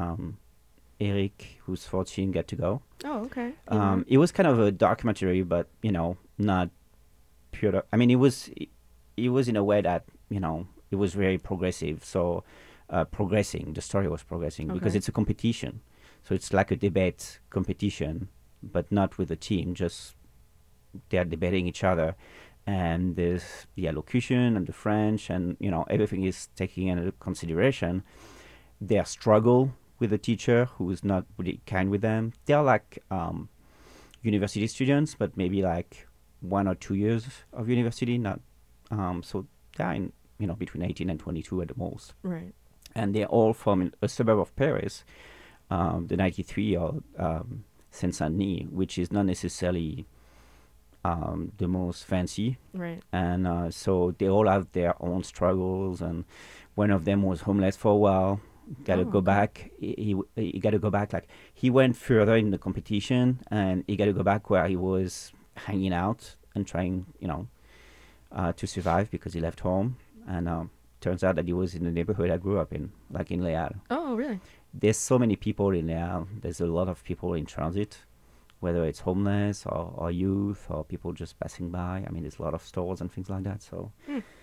Eric, who's 14, got to go. Oh, okay. It was kind of a documentary, but not pure. I mean, it was in a way that it was very progressive. So progressing, the story was progressing because Okay. it's a competition. So it's like a debate competition, but not with a team. Just they are debating each other, and there's the allocution and the French, and everything is taken into consideration. Their struggle with a teacher who is not really kind with them. They're like university students, but maybe like 1 or 2 years of university. Not so they're in between 18 and 22 at the most. Right. And they're all from a suburb of Paris, the 93 or Seine-Saint-Denis, which is not necessarily the most fancy. Right. And so they all have their own struggles. And one of them was homeless for a while. Got to Oh, go okay. back. He got to go back. Like he went further in the competition, and he got to go back where he was hanging out and trying, to survive because he left home. And turns out that he was in the neighborhood I grew up in, like in Léal. Oh, really? There's so many people in Léal. There's a lot of people in transit, whether it's homeless or youth or people just passing by. I mean, there's a lot of stores and things like that. So,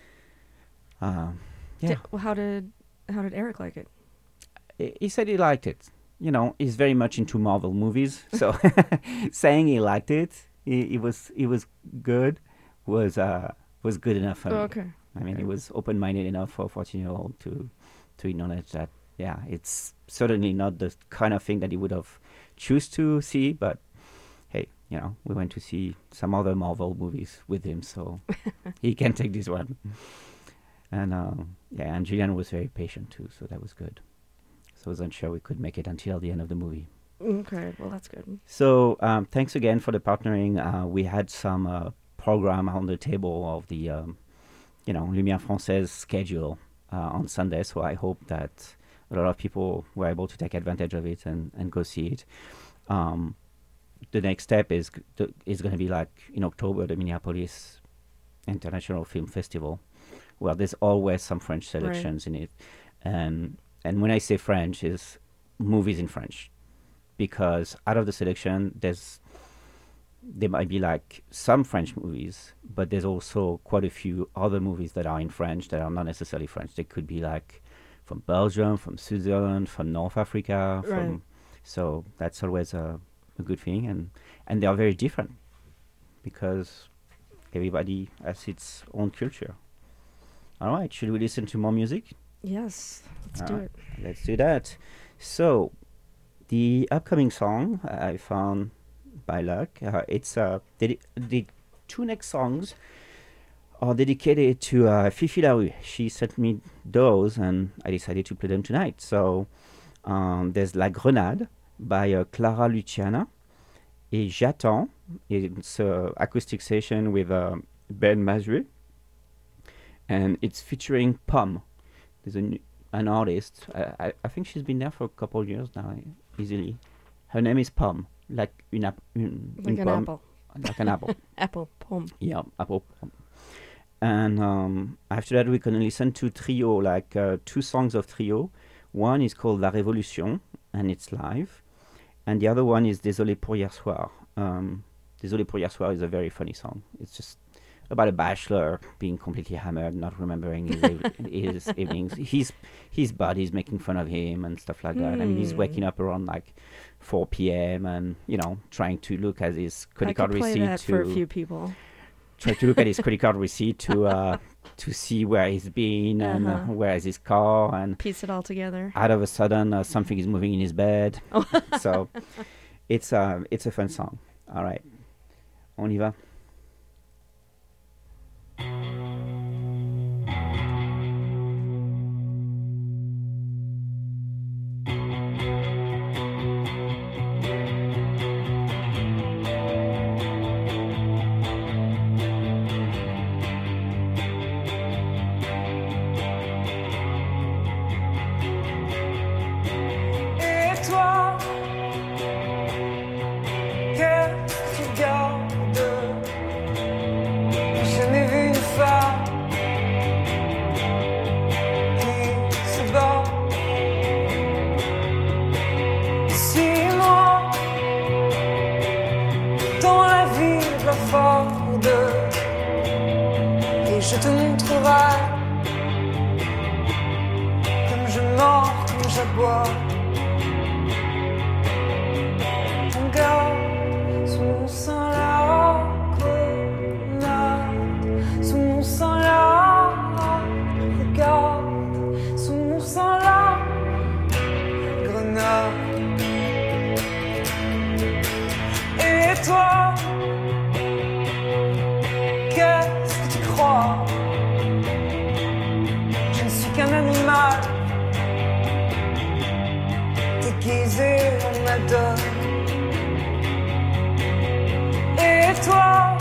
yeah. Well, how did Eric like it? He said he liked it. He's very much into Marvel movies. So saying he liked it, he was good, was good enough for me. Okay. I mean, he was open-minded enough for a 14-year-old to acknowledge that, yeah, it's certainly not the kind of thing that he would have choose to see, but hey, we went to see some other Marvel movies with him, so he can take this one. And and Julian was very patient too, so that was good. So I wasn't sure we could make it until the end of the movie. Okay, well, that's good. So thanks again for the partnering. We had some program on the table of the Lumière Française schedule on Sunday, so I hope that a lot of people were able to take advantage of it and go see it. The next step is going to be like in October, the Minneapolis International Film Festival, where there's always some French selections in it. And when I say French, is movies in French, because out of the selection, there might be like some French movies, but there's also quite a few other movies that are in French that are not necessarily French. They could be like from Belgium, from Switzerland, from North Africa. Right. So that's always a good thing. And they are very different because everybody has its own culture. All right, should we listen to more music? Yes, let's All do right, it. Let's do that. So the upcoming song I found by luck. It's the two next songs are dedicated to Fifi Larue. She sent me those, and I decided to play them tonight. So there's La Grenade by Clara Luciana, et J'attends. It's an acoustic session with Ben Mazuet, and it's featuring Pomme. There's an artist. I think she's been there for a couple of years now, easily. Her name is Pomme. Like une Like an pomme. apple. Like an apple. Apple pomme. Yeah, apple pomme. And after that, we can listen to Trio, like 2 songs of Trio. One is called La Révolution, and it's live. And the other one is Désolé pour hier soir. Désolé pour hier soir is a very funny song. It's just about a bachelor being completely hammered, not remembering his evenings. His body's making fun of him and stuff like that. I mean, he's waking up around like 4 p.m. and trying to look at his credit card I could play receipt that for a few people. Try to look at his credit card receipt to see where he's been and where is his car, and piece it all together. Out of a sudden, something is moving in his bed. So it's a fun song. All right, on y va. resterai. Comme je mords, comme j'aboie. Ton gars, sous mon sein la grenade. Sous mon sein la regarde. Sous mon sein la grenade. Et toi, qu'est-ce que tu crois? Je ne suis qu'un animal déguisé en madone. Et toi,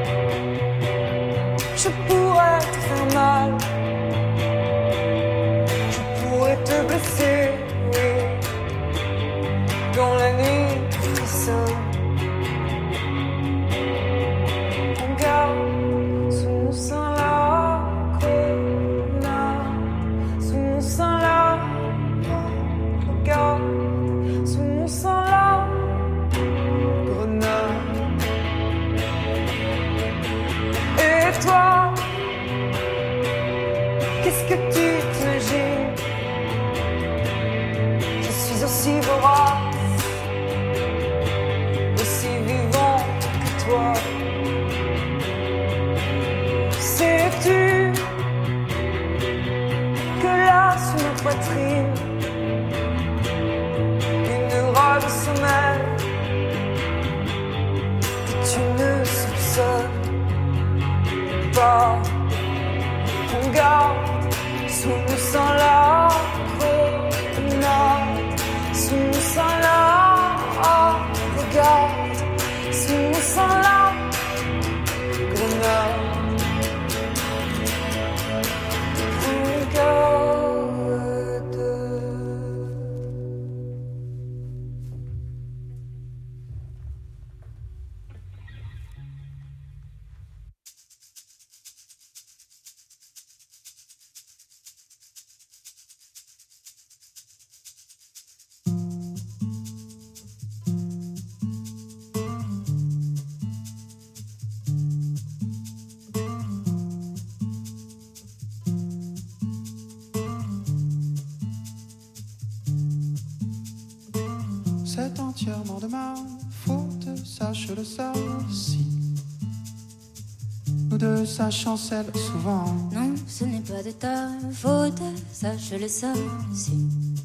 je pourrais te faire mal, je pourrais te blesser, oui, dans la nuit tu frissonnes. Ton gars, sous mon sein la grenade, sous mon sein la regarde, sous mon sein la grenade. Et toi, qu'est-ce que tu t'imagines? Je suis aussi vorace, aussi vivant que toi. Sais-tu que là, sous ma poitrine, une robe sommeille que tu ne soupçonnes pas? On garde sous mon sein la grenade, sous mon sein la regarde, sous mon sein la grenade. C'est entièrement de ma faute, sache-le ça aussi. Nous deux, ça chancelle souvent. Non, ce n'est pas de ta faute, sache-le ça aussi.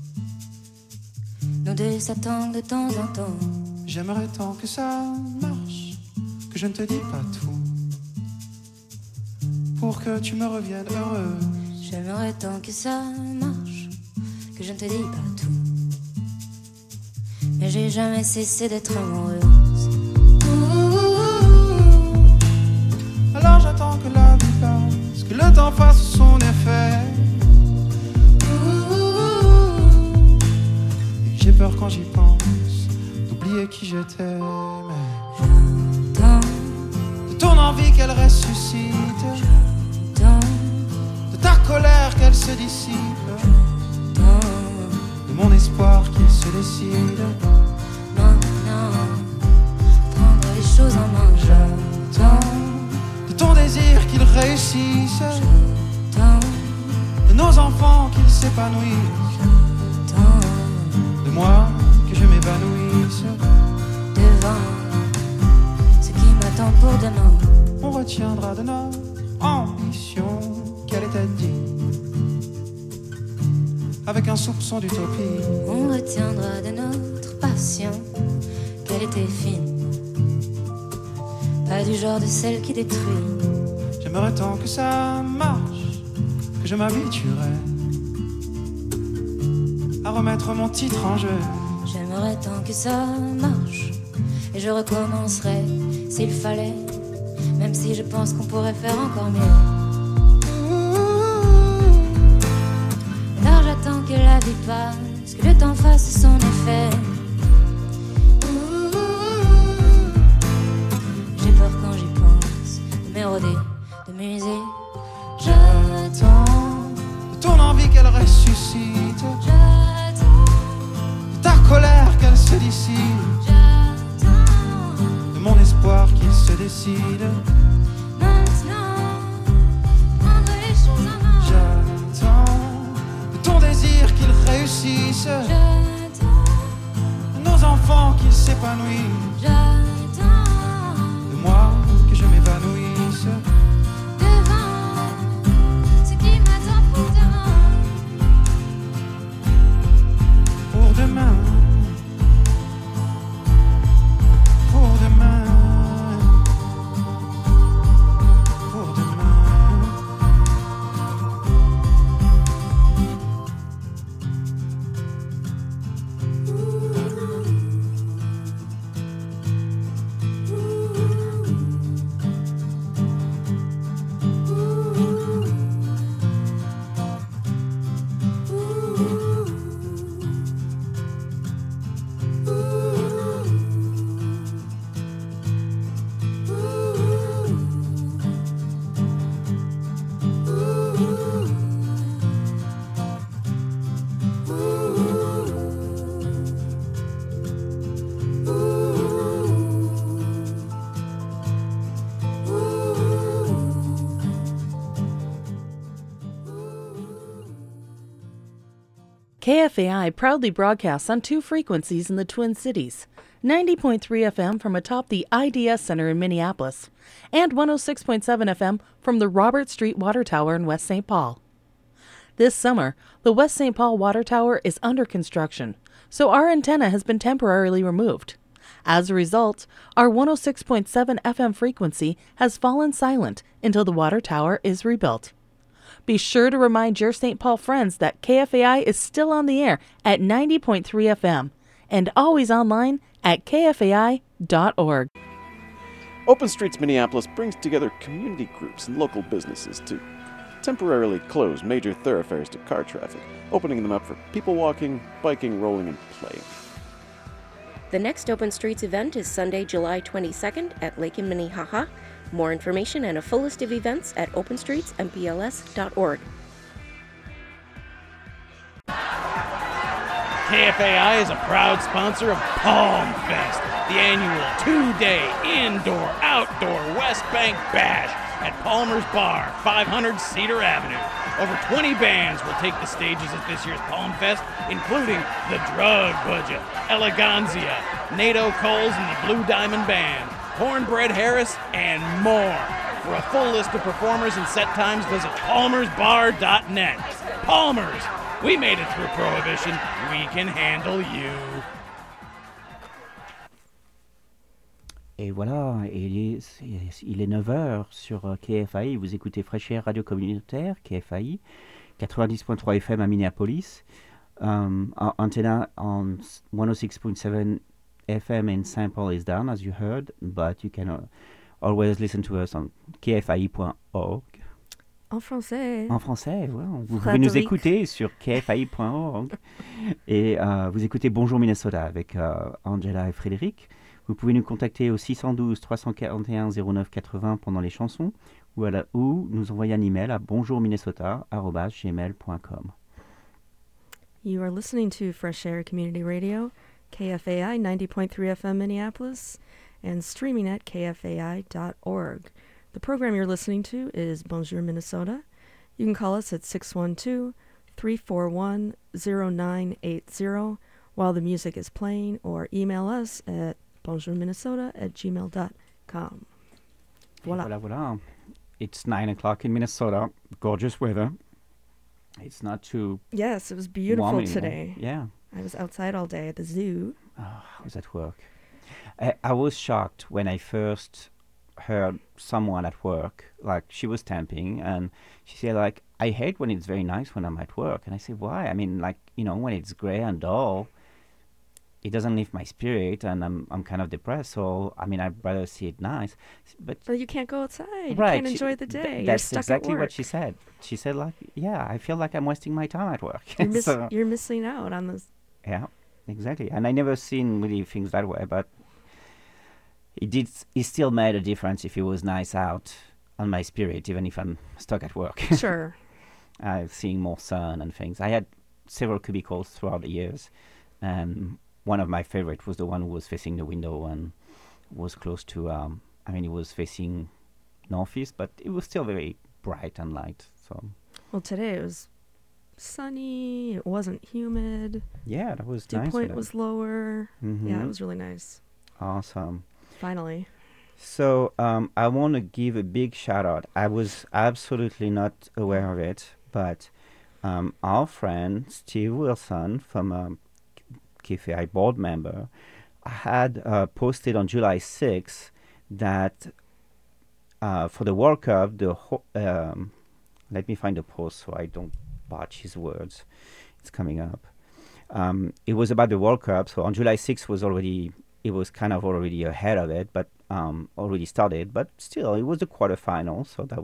Nous deux, ça tangue de temps en temps. J'aimerais tant que ça marche, que je ne te dis pas tout, pour que tu me reviennes heureux. J'aimerais tant que ça marche, que je ne te dis pas tout. Mais j'ai jamais cessé d'être amoureuse. Alors j'attends que la vie passe, que le temps fasse son effet. Et j'ai peur quand j'y pense d'oublier qui j'étais. J'attends de ton envie qu'elle ressuscite, j'attends de ta colère qu'elle se dissipe, de mon espoir qu'il se décide. Maintenant, prendre les choses en main. J'attends de ton désir qu'il réussisse, j'attends de nos enfants qu'ils s'épanouissent, j'attends de moi que je m'évanouisse. devant ce qui m'attend pour demain. On retiendra de notre ambition qu'elle était digne, avec un soupçon d'utopie. On retiendra de notre passion qu'elle était fine, pas du genre de celle qui détruit. J'aimerais tant que ça marche, que je m'habituerais à remettre mon titre en jeu. J'aimerais tant que ça marche, et je recommencerai s'il fallait, même si je pense qu'on pourrait faire encore mieux. Alors j'attends que la vie passe, que le temps fasse son effet. J'ai peur quand j'y pense de m'éroder, de m'user. J'attends de ton envie qu'elle ressuscite, de ta colère qu'elle se dissipe, de mon espoir qu'il se décide. Maintenant, prendre les réussissent, nos enfants qui s'épanouissent, et moi que je m'évanouisse. Devant ce qui m'attend pour demain. Pour demain, pour demain, pour demain. KFAI proudly broadcasts on 2 frequencies in the Twin Cities, 90.3 FM from atop the IDS Center in Minneapolis, and 106.7 FM from the Robert Street Water Tower in West St. Paul. This summer, the West St. Paul Water Tower is under construction, so our antenna has been temporarily removed. As a result, our 106.7 FM frequency has fallen silent until the water tower is rebuilt. Be sure to remind your St. Paul friends that KFAI is still on the air at 90.3 FM and always online at kfai.org. Open Streets Minneapolis brings together community groups and local businesses to temporarily close major thoroughfares to car traffic, opening them up for people walking, biking, rolling, and playing. The next Open Streets event is Sunday, July 22nd at Lake in Minnehaha. More information and a full list of events at openstreetsmpls.org. KFAI is a proud sponsor of Palm Fest, the annual 2-day indoor-outdoor West Bank Bash at Palmer's Bar, 500 Cedar Avenue. Over 20 bands will take the stages at this year's Palm Fest, including the Drug Budget, Eleganzia, NATO Coles and the Blue Diamond Band, Cornbread Harris, and more. For a full list of performers and set times, visit palmersbar.net. Palmer's, we made it through Prohibition. We can handle you. Et voilà, il est 9h sur KFAI. Vous écoutez Fresh Air Radio Communautaire, KFAI, 90.3 FM à Minneapolis. Antenna on 106.7 FM in St. Paul is down, as you heard, but you can always listen to us on kfai.org. En français. En français, ouais. Vous pouvez nous écouter sur kfai.org. Et vous écoutez Bonjour Minnesota avec Angela et Frédéric. Vous pouvez nous contacter au 612 341 09 80 pendant les chansons ou nous envoyer un email à bonjourminnesota@gmail.com. You are listening to Fresh Air Community Radio, KFAI 90.3 FM Minneapolis, and streaming at kfai.org. The program you're listening to is Bonjour Minnesota. You can call us at 612-341-0980 while the music is playing, or email us at bonjourminnesota@gmail.com. Voilà. It's 9 o'clock in Minnesota. Gorgeous weather. It's not too Yes, it was beautiful warm today. Yeah. I was outside all day at the zoo. Oh, I was at work. I was shocked when I first heard someone at work, like she was stamping, and she said, like, I hate when it's very nice when I'm at work. And I said, why? I mean, like, when it's gray and dull, it doesn't lift my spirit, and I'm kind of depressed. So, I mean, I'd rather see it nice. But you can't go outside. Right. You can't enjoy the day. You're That's stuck exactly at work. what she said. She said, like, yeah, I feel like I'm wasting my time at work. You're missing out on this. Yeah, exactly. And I never seen really things that way, but it still made a difference if it was nice out on my spirit, even if I'm stuck at work. Sure. Seeing more sun and things. I had several cubicles throughout the years, and one of my favorite was the one who was facing the window and was close to, it was facing northeast, but it was still very bright and light. So. Well, today it was sunny. It wasn't humid. Yeah, that was Dew nice. point was lower. Yeah, Mhm. it was really nice. Awesome. Finally. So I want to give a big shout out. I was absolutely not aware of it, but our friend Steve Wilson from KFI board member had posted on July 6th that for the World Cup, let me find the post so I don't botch his words. It's coming up. It was about the World Cup, so on July 6th it was kind of already ahead of it, but already started. But still, it was the quarterfinal, so that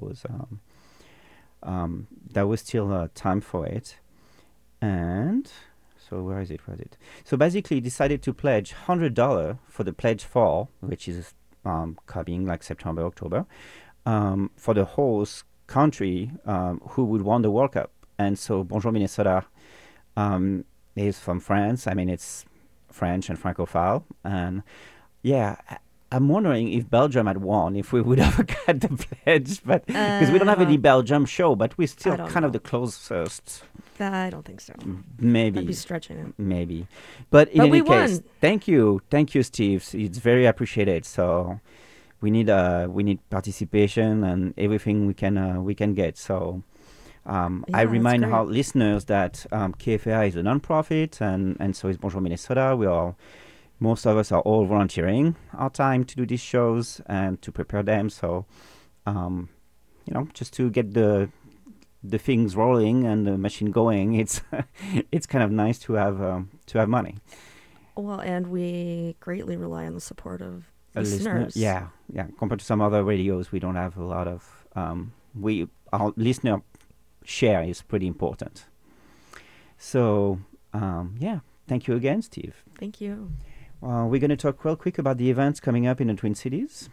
was still time for it. And so where is it? So basically, decided to pledge $100 for the pledge fall, which is coming like September, October, for the host country who would won the World Cup. And so Bonjour Minnesota is from France. I mean, it's French and Francophile. And yeah, I'm wondering if Belgium had won, if we would have got the pledge. But because we don't have any Belgium show, but we're still kind of the closest. I don't think so. Maybe. I'd be stretching it. Maybe. But in any we case, won. Thank you, Steve. It's very appreciated. So we need participation and everything we can get. So I remind our listeners that KFAI is a nonprofit, and so is Bonjour Minnesota. Most of us are all volunteering our time to do these shows and to prepare them. So, just to get the things rolling and the machine going, it's kind of nice to have money. Well, and we greatly rely on the support of listeners. Yeah. Compared to some other radios, we don't have a lot of. Our listener share is pretty important. So, thank you again, Steve. Thank you. We're going to talk real quick about the events coming up in the Twin Cities.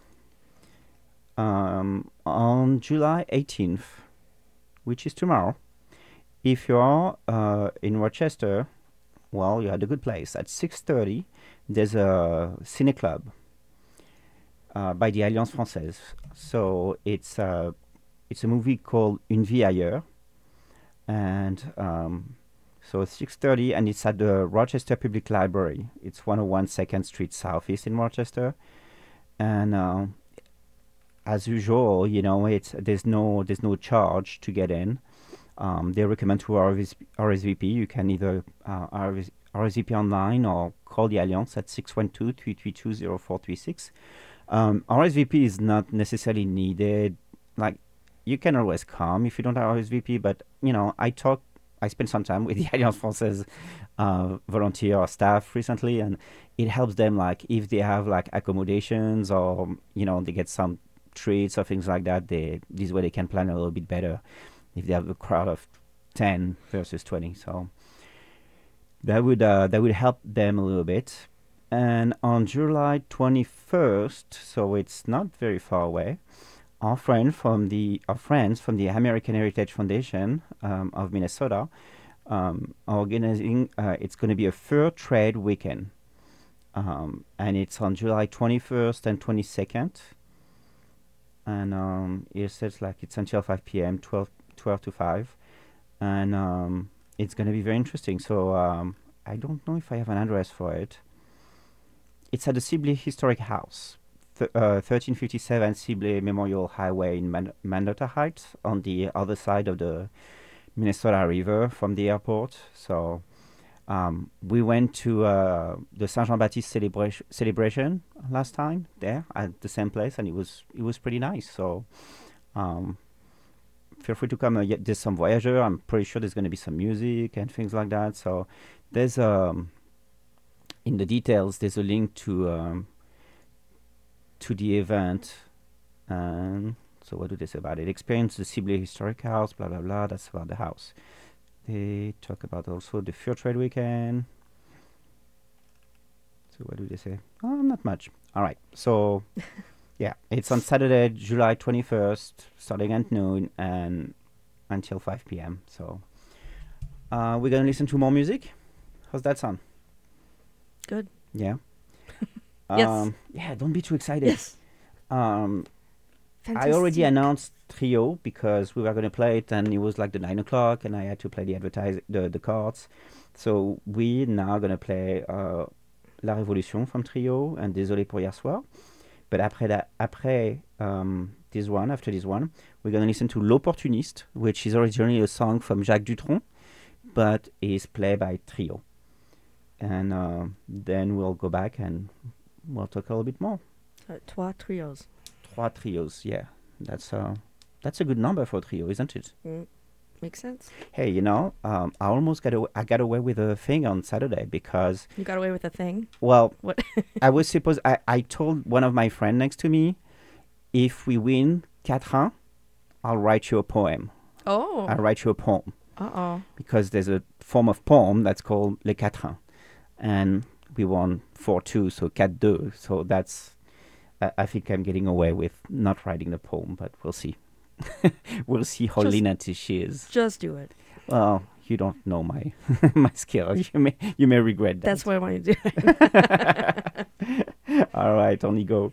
On July 18th, which is tomorrow, if you are in Rochester, well, you're at a good place. At 6:30, there's a Ciné Club by the Alliance Française. So it's a movie called Une vie ailleurs. And so 6:30, and it's at the Rochester Public Library. It's 101 2nd Street Southeast in Rochester. And as usual, there's no charge to get in. They recommend to RSVP. You can either RSVP online or call the Alliance at 612-332-0436. RSVP is not necessarily needed. Like, you can always come if you don't have RSVP, but I spent some time with the Alliance Française volunteer or staff recently, and it helps them, like, if they have like accommodations or they get some treats or things like that. This way they can plan a little bit better if they have a crowd of 10 versus 20. So that would help them a little bit. And on July 21st, so it's not very far away, our friends from the American Heritage Foundation of Minnesota are organizing. It's going to be a fur trade weekend, and it's on July 21st and 22nd. And it says like it's until 5 p.m., 12 to 5, and it's going to be very interesting. So I don't know if I have an address for it. It's at the Sibley Historic House. 1357 Sibley Memorial Highway in Mendota Heights, on the other side of the Minnesota River from the airport. So we went to the Saint Jean-Baptiste celebration last time there at the same place, and it was pretty nice. So feel free to come. There's some Voyager. I'm pretty sure there's going to be some music and things like that. So there's in the details there's a link to the event. And so what do they say about it? Experience the Sibley Historic House, blah, blah, blah. That's about the house. They talk about also the Fur Trade Weekend. So what do they say? Oh, not much. All right. So, yeah, it's on Saturday, July 21st, starting at noon and until 5 p.m. So we're going to listen to more music. How's that sound? Good. Yeah. Yes. Yeah, don't be too excited. Yes. I already Fantastic. announced Trio because we were going to play it, and it was like the 9 o'clock, and I had to play the cards. So we now going to play La Révolution from Trio and Désolé pour hier soir. But after this one, we're going to listen to L'Opportuniste, which is originally a song from Jacques Dutronc, but is played by Trio. And then we'll go back and we'll talk a little bit more. Trois trios. Trois trios, yeah. That's a good number for Trio, isn't it? Makes sense. Hey, I almost got away with a thing on Saturday because... You got away with a thing? Well, What? I told one of my friends next to me, if we win 4-1, I'll write you a poem. Oh. I'll write you a poem. Uh-oh. Because there's a form of poem that's called Les 4-1. And we won 4-2, so 4-2. So that's... I think I'm getting away with not writing the poem, but we'll see. We'll see how lenient she is. Just do it. Well, you don't know my my skill. You may regret that. That's why I want you to do it. All right, only go.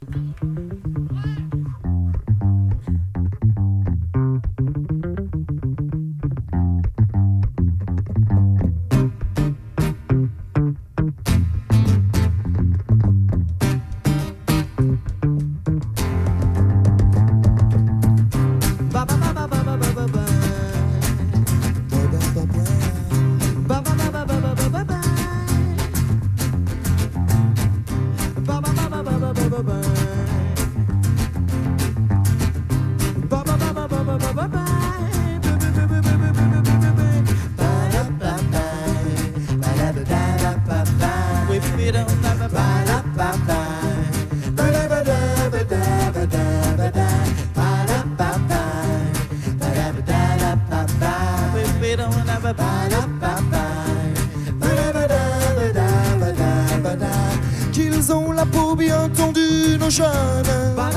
Qu'ils ont la peau bien tendue, nos jeunes.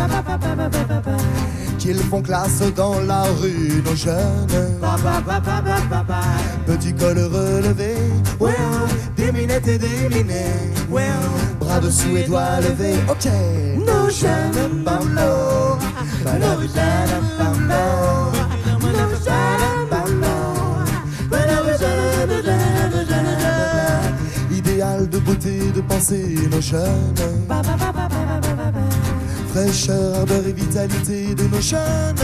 Qu'ils font classe dans la rue, nos jeunes. Petit col relevé, des minettes et des minets. Bras dessous et doigts levés, ok. Nos jeunes bambos, nos jeunes bambos, nos jeunes bambos, nos jeunes idéal de beauté, de pensée, nos jeunes. Fraîcheur, ardeur et vitalité de nos jeunes.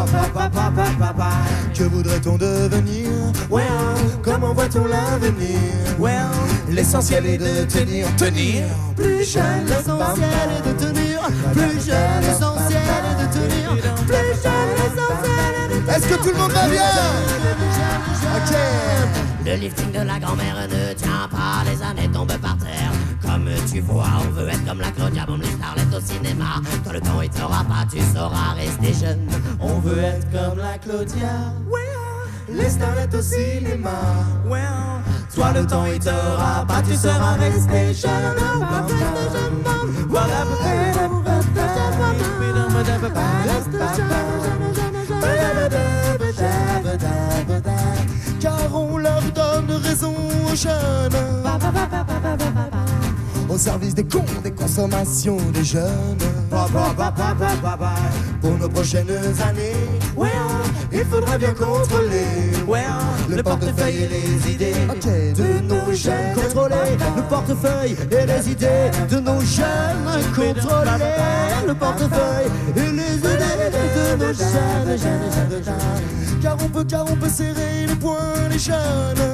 Que voudrait-on devenir? Comment voit-on l'avenir? L'essentiel est de tenir. Plus jeune, l'essentiel est de tenir. Plus jeune, l'essentiel est de tenir. Plus jeune, l'essentiel est de tenir. Est-ce que tout le monde va bien? Ok. Le lifting de la grand-mère ne tient pas, les années tombent par terre. Comme tu vois, on veut être comme la Claudia, comme les starlettes au cinéma. Toi le temps il t'aura pas, tu sauras rester jeune. On veut être comme la Claudia, les starlettes au cinéma. Toi le temps il t'aura pas, tu sauras rester jeune. Voilà car on leur donne raison aux jeunes. Au service des cons, des consommations des jeunes. Pour nos prochaines années, il faudra bien contrôler le portefeuille et les idées de nos jeunes. Contrôler le portefeuille et les idées de nos jeunes. Contrôler le portefeuille et les idées de nos jeunes. Car on peut serrer les poings des jeunes.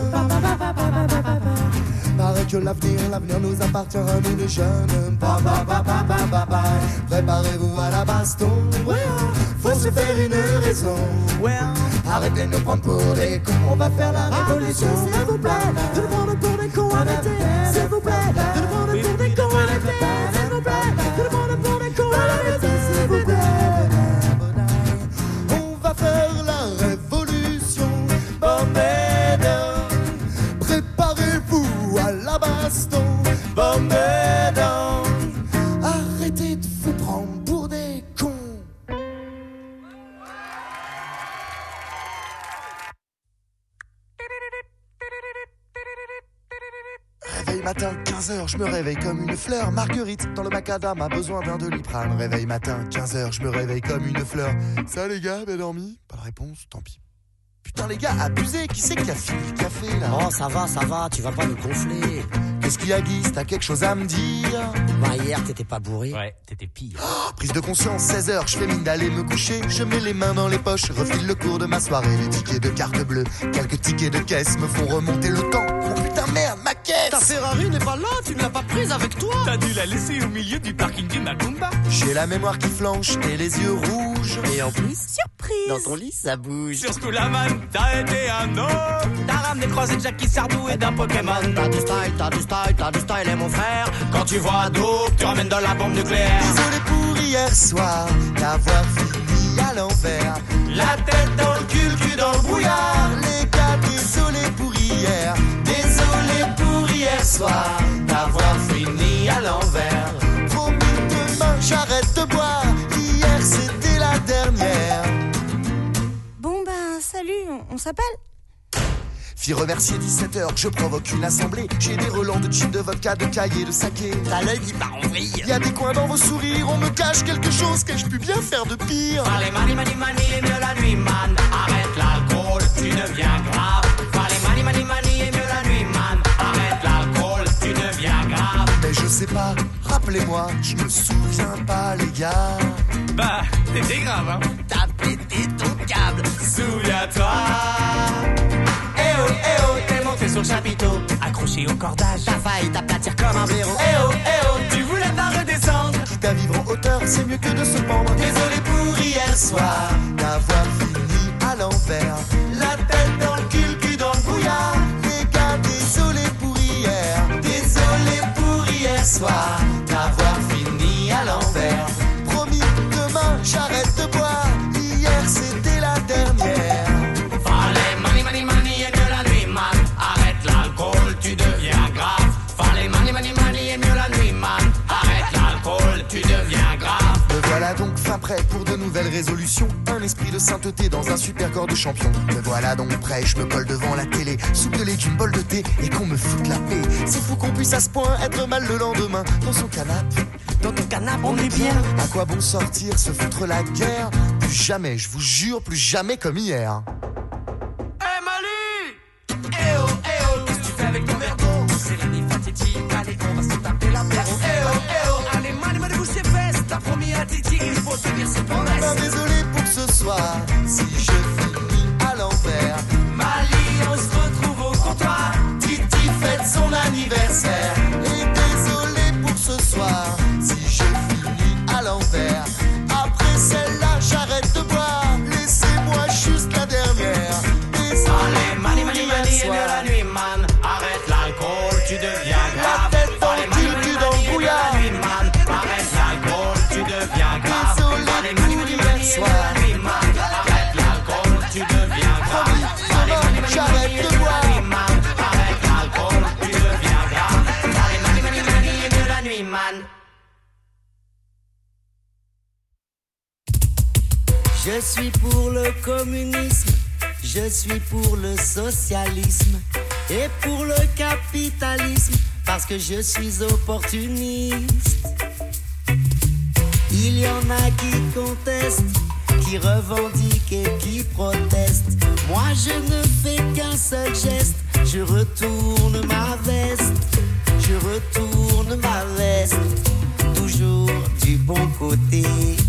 Paraît que l'avenir nous appartient à nous les jeunes. Préparez-vous à la baston. Faut se faire une raison. Arrêtez de nous prendre pour des cons. On va faire la révolution, s'il vous plaît. De nous prendre pour des cons, arrêtez. S'il vous plaît, de nous prendre pour des cons, arrêtez. S'il vous plaît, de nous prendre pour des cons, arrêtez. S'il vous plaît. On va faire la révolution. Préparez-vous à la baston. Arrêtez de vous prendre pour des cons. Réveil matin, 15h, je me réveille comme une fleur. Marguerite, dans le macadam, a besoin d'un Doliprane. Réveil matin, 15h, je me réveille comme une fleur. Ça les gars, bien dormi? Pas de réponse, tant pis. Putain les gars, abusé, qui c'est qui a fini le café là? Oh ça va, tu vas pas nous gonfler. Qu'est-ce qu'il y a Guy, t'as quelque chose à me dire? Bah hier t'étais pas bourré. Ouais, t'étais pire. Oh, prise de conscience, 16h, je fais mine d'aller me coucher. Je mets les mains dans les poches, refile le cours de ma soirée. Les tickets de carte bleue, quelques tickets de caisse me font remonter le temps. Oh putain merde, ma caisse! Ta Ferrari n'est pas là, tu ne l'as pas prise avec toi. T'as dû la laisser au milieu du parking du Macumba. J'ai la mémoire qui flanche et les yeux rouges. Et en plus, surprise, dans ton lit ça bouge. Sur Schoolaman, t'as été un homme. T'as ramené croisé de Jackie Sardou et d'un Pokémon. T'as du style et mon frère. Quand tu vois Dope, tu ramènes de la bombe nucléaire. Désolé pour hier soir, d'avoir fini à l'envers. La tête dans le cul dans le brouillard. Les gars, désolé pour hier. Désolé pour hier soir, d'avoir fini à l'envers. Promis demain, j'arrête de boire. Hier c'était la dernière. Bon ben, salut, on s'appelle? Fille remercier 17h, je provoque une assemblée. J'ai des relents de gin, de vodka, de cahiers, de saké. T'as l'œil qui part en vrille. Y'a des coins dans vos sourires, on me cache quelque chose. Qu'ai-je pu bien faire de pire? Fallait mani, et mieux la nuit, man. Arrête l'alcool, tu deviens grave. Fallait mani, et mieux la nuit, man. Arrête l'alcool, tu deviens grave. Mais je sais pas, rappelez-moi, je me souviens pas les gars. Bah, t'étais grave, hein. T'as pété ton câble. Souviens-toi. T'es monté sur le chapiteau, accroché au cordage. T'as failli t'aplatir comme un blaireau. Tu voulais pas redescendre. Quitte à vivre en hauteur, c'est mieux que de se pendre. Désolé pour hier soir, d'avoir fini à l'envers. La tête dans le cul dans le brouillard. Les gars, désolé pour hier. Désolé pour hier soir, d'avoir fini à l'envers. Promis, demain, j'arrête de boire. Hier, c'était la dernière. Fallait mani, et mieux la nuit, man. Arrête l'alcool, tu deviens grave. Fallait mani, et mieux la nuit, man. Arrête l'alcool, tu deviens grave. Me voilà donc fin prêt pour de nouvelles résolutions. Un esprit de sainteté dans un super corps de champion. Me voilà donc prêt, je me colle devant la télé. Soupe de légumes, bol de thé et qu'on me foute la paix. C'est fou qu'on puisse à ce point être mal le lendemain. Dans son canapé, dans ton canapé, on est bien. À quoi bon sortir, se foutre la guerre? Plus jamais, je vous jure, plus jamais comme hier. Qu'est-ce que tu fais avec ton verre d'eau? C'est la nuit fatidique, allez, on va se taper l'apéro. Allez, mani, bouge tes fesses. T'as promis à Titi, il faut tenir ses promesses. Ben, désolé pour ce soir, si je finis à l'envers. Mali, on se retrouve au comptoir. Titi fête son anniversaire. Et désolé pour ce soir, si je finis à l'envers. Après celle-là, j'arrête de boire. Laissez-moi juste la dernière. Allez, mani, et mieux la nuit, man. Arrête l'alcool, tu deviens grave. La tête dans le cul dans le brouillard. Arrête l'alcool, tu deviens grave. Désolé pour hier soir. Arrête l'alcool, tu deviens grave. J'arrête de boire. Arrête l'alcool, tu deviens grave. Allez, mani, et mieux la nuit, man. Je suis pour le communisme, je suis pour le socialisme et pour le capitalisme parce que je suis opportuniste. Il y en a qui contestent, qui revendiquent et qui protestent. Moi je ne fais qu'un seul geste, je retourne ma veste, je retourne ma veste, toujours du bon côté.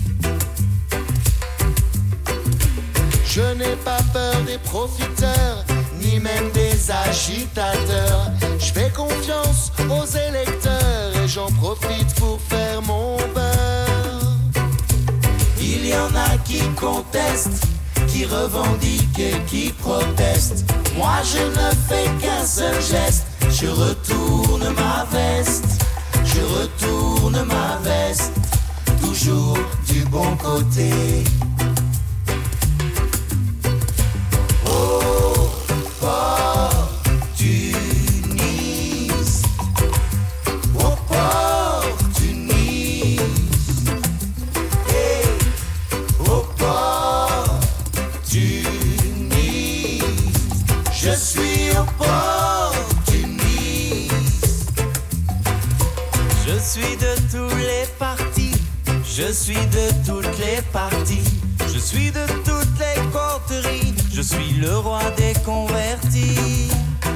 Je n'ai pas peur des profiteurs, ni même des agitateurs. Je fais confiance aux électeurs et j'en profite pour faire mon beurre. Il y en a qui contestent, qui revendiquent et qui protestent. Moi je ne fais qu'un seul geste, je retourne ma veste, je retourne ma veste, toujours du bon côté. Je suis opportuniste. Je suis de tous les partis, je suis de toutes les parties, je suis de toutes les coteries, je suis le roi des convertis.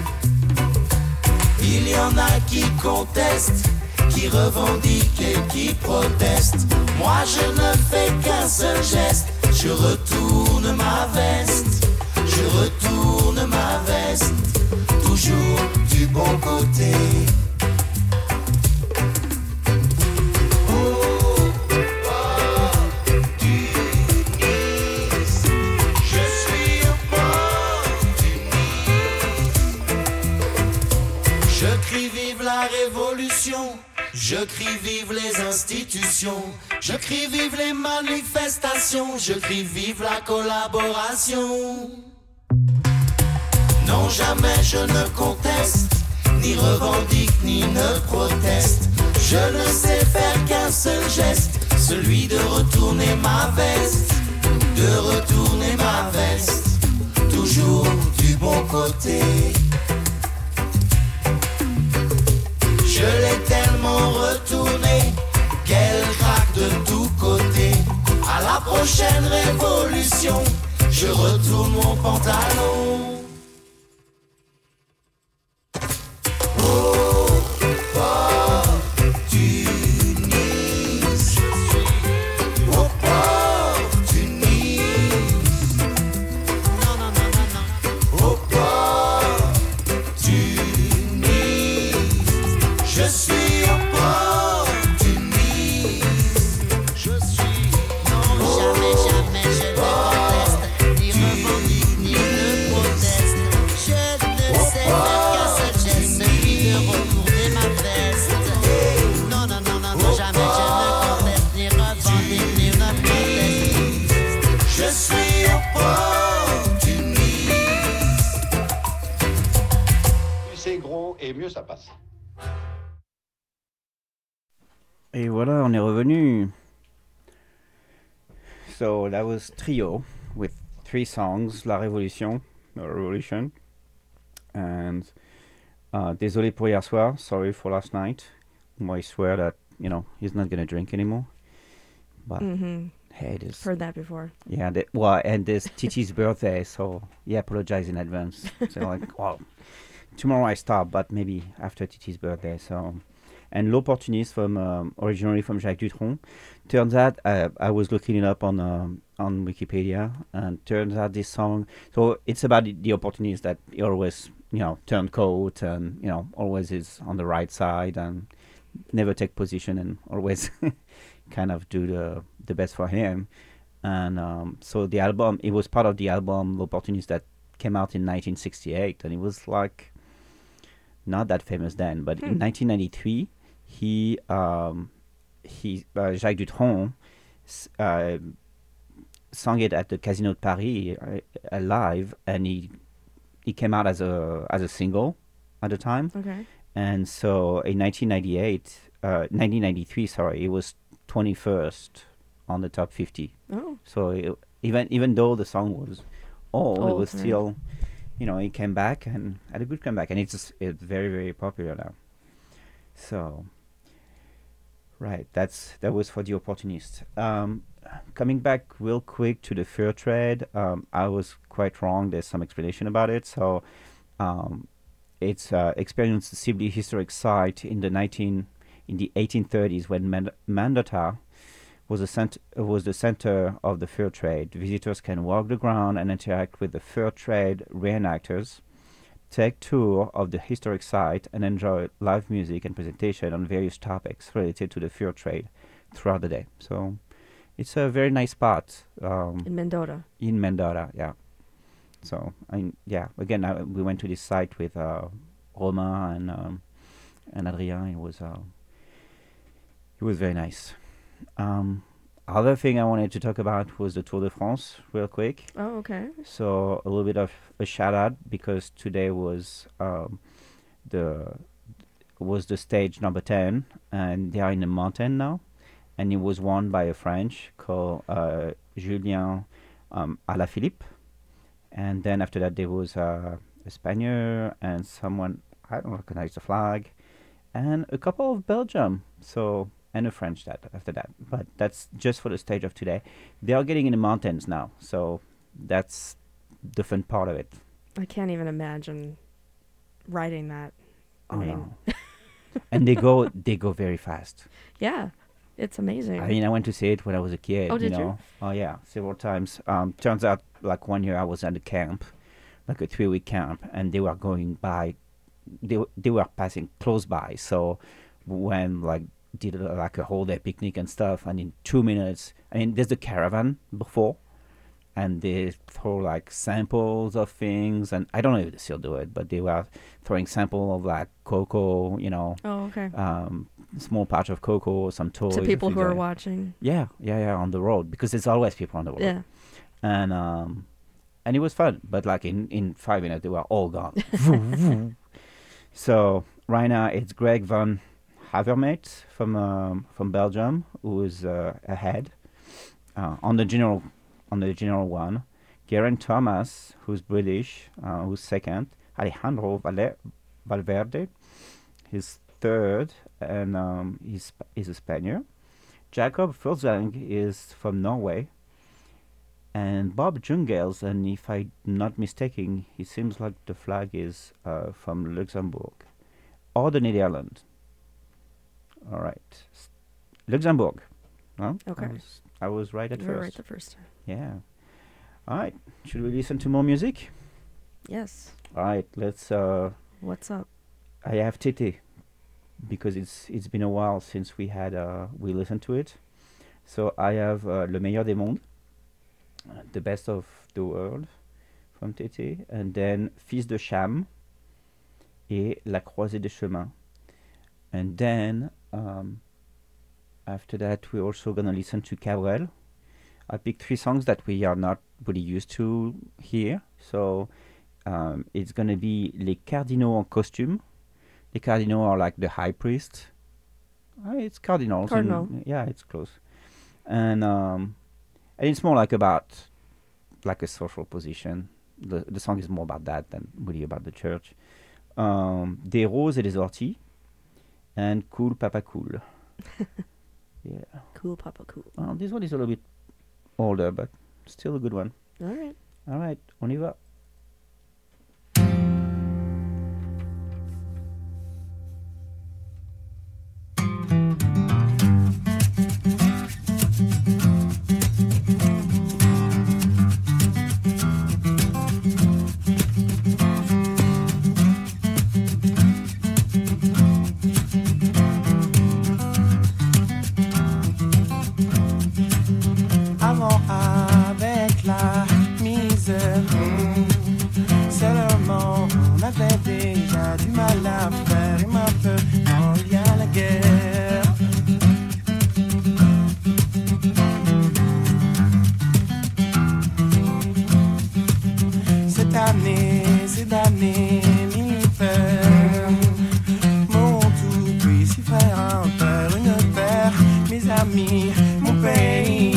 Il y en a qui contestent, qui revendiquent et qui protestent. Moi je ne fais qu'un seul geste, je retourne ma veste, je retourne ma veste, toujours du bon côté. Je crie vive les institutions, je crie vive les manifestations, je crie vive la collaboration. Non, jamais je ne conteste, ni revendique, ni ne proteste. Je ne sais faire qu'un seul geste, celui de retourner ma veste, de retourner ma veste, toujours du bon côté. Je l'ai tellement retourné qu'elle craque de tous côtés. À la prochaine révolution, je retourne mon pantalon. Et voilà, on est revenu. So that was Trio with 3 songs, La Révolution, or Revolution, and Désolé pour hier soir, sorry for last night. I swear that, you know, he's not gonna drink anymore. But hey, this heard that before. Yeah, well, and this Titi's birthday, so yeah, apologize in advance. So like, well, tomorrow I stop, but maybe after Titi's birthday. So, and L'Opportuniste from originally from Jacques Dutronc. Turns out I was looking it up on Wikipedia, and turns out this song. So it's about the opportunist that he always, you know, turn coat and, you know, always is on the right side and never take position and always kind of do the best for him. And so the album, it was part of the album L'Opportuniste that came out in 1968, and it was like not that famous then. But in 1993, Jacques Dutronc sang it at the Casino de Paris live, and he came out as a single at the time. Okay. And so in 1993, sorry, it was 21st on the top 50. Oh. So even though the song was old, it was still, you know, it came back and had a good comeback, and it's very, very popular now. So, right, that was for the opportunist. Coming back real quick to the fur trade, I was quite wrong. There's some explanation about it. So, it's experienced a Sibley historic site in the 1830s when Mendota was the center of the fur trade. Visitors can walk the ground and interact with the fur trade reenactors, take tour of the historic site, and enjoy live music and presentation on various topics related to the fur trade throughout the day. So it's a very nice spot. In Mendota. In Mendota, yeah. So, again, we went to this site with Romain and Adrien. It was very nice. Other thing I wanted to talk about was the Tour de France, real quick. Oh, okay. So a little bit of a shout out, because today was the stage number 10, and they are in the mountain now, and it was won by a French called Julien Alaphilippe, and then after that there was a Spaniard and someone, I don't recognize the flag, and a couple of Belgium. So and a French after that. But that's just for the stage of today. They are getting in the mountains now, so that's the fun part of it. I can't even imagine riding that. I mean, no. And they go very fast. Yeah, it's amazing. I mean, I went to see it when I was a kid. Oh, did you? Oh, yeah, several times. Turns out, like one year I was at a camp, like a 3-week camp, and they were going by. They were passing close by. So when like did like a whole day picnic and stuff, and in 2 minutes, I mean, there's the caravan before. And they throw like samples of things, and I don't know if they still do it, but they were throwing sample of like cocoa, Oh, okay. Small patch of cocoa, some toys. To people who are like watching. Yeah, on the road, because there's always people on the road. Yeah. And it was fun, but like in 5 minutes they were all gone. So right now it's Greg van Havermaet from Belgium who is ahead on the general one. Geraint Thomas, who's British, who's second. Alejandro Valverde, he's third, and he's a Spaniard. Jacob Fuglsang is from Norway. And Bob Jungels, and if I'm not mistaken, he seems like the flag is from Luxembourg or the Netherlands. All right. Luxembourg. Huh? Okay. I was right at You first. were right the first time. Yeah. All right. Should we listen to more music? Yes. All right. Let's. What's up? I have Tété because it's been a while since we listened to it. So I have Le Meilleur des Mondes, the best of the world, from Tété, and then Fils de Cham et La Croisée des Chemins, and then. After that, we're also going to listen to Cabrel. I picked 3 songs that we are not really used to here. So it's going to be Les Cardinaux en costume. Les Cardinaux are like the high priest. It's cardinals. Cardinal. Yeah, it's close. And it's more like about like a social position. The song is more about that than really about the church. Des Roses et des Orties. And Cool Papa Cool. Yeah. Cool Papa Cool. This one is a little bit older, but still a good one. All right. All right, on y va. Avant avec la misère, seulement on avait déjà du mal à faire et maintenant il y a la guerre. Ces damnés militaires m'ont tout pris, si faire un père, une paire, mes amis, mon pays.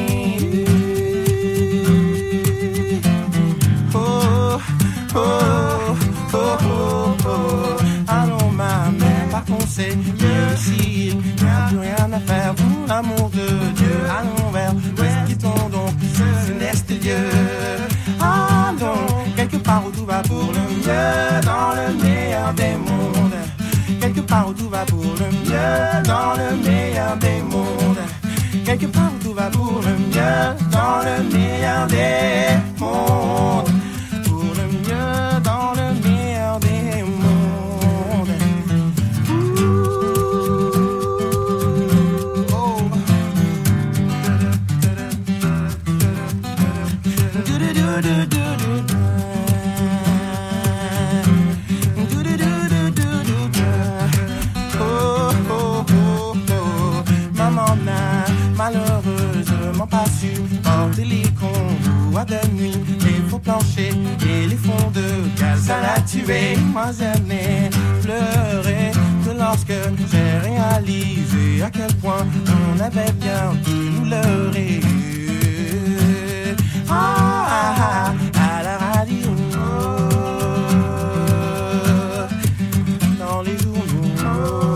Allons ma mère, par conséquent, s'il n'y a plus rien à faire pour l'amour de Dieu, allons vers l'ouest, quittons donc ce céleste Dieu. Allons quelque part où tout va pour le mieux, dans le meilleur des mondes. Quelque part où tout va pour le mieux, dans le meilleur des mondes. Quelque part où tout va pour le mieux, dans le meilleur des mondes. Pour le mieux, dans le meilleur des mondes. Maman n'a malheureusement pas su porter les convois de nuit, les faux planchers et les fonds de gaz. Ça l'a tué. Moi j'aimais pleurer que lorsque j'ai réalisé à quel point on avait bien pu nous leurrer. À la radio, dans les journaux.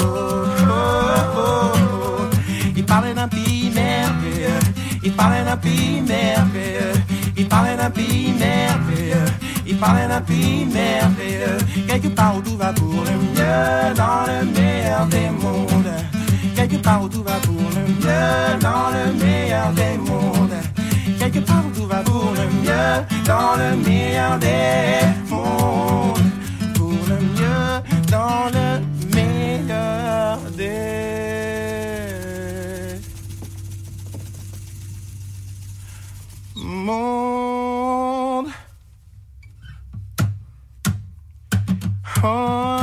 d'un pays merveilleux. Il parlait d'un pays merveilleux. Quelque part où tout va pour le mieux, dans le meilleur des mondes. Quelque part où tout va pour le mieux, dans le meilleur des mondes. Quelque part où tout va pour le mieux, dans le meilleur des mondes. Pour le mieux, dans le meilleur des mondes. Oh,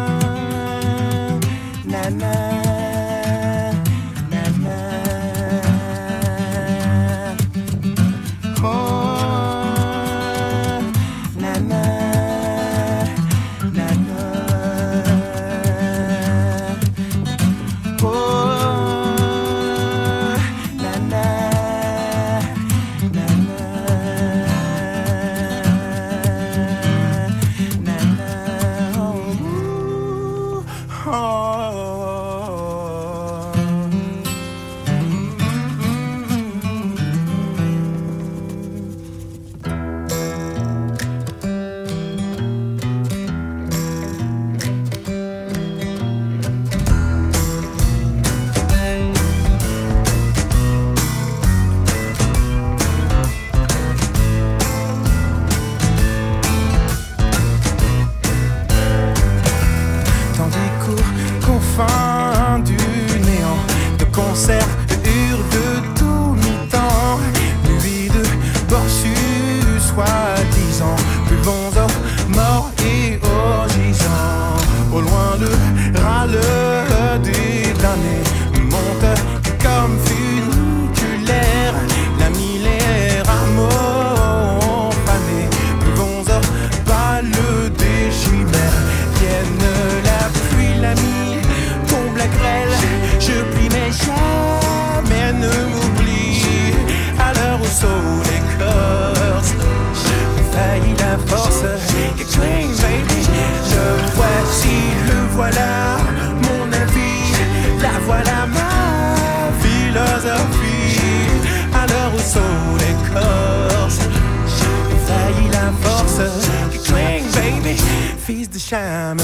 na na. Fils de Cham.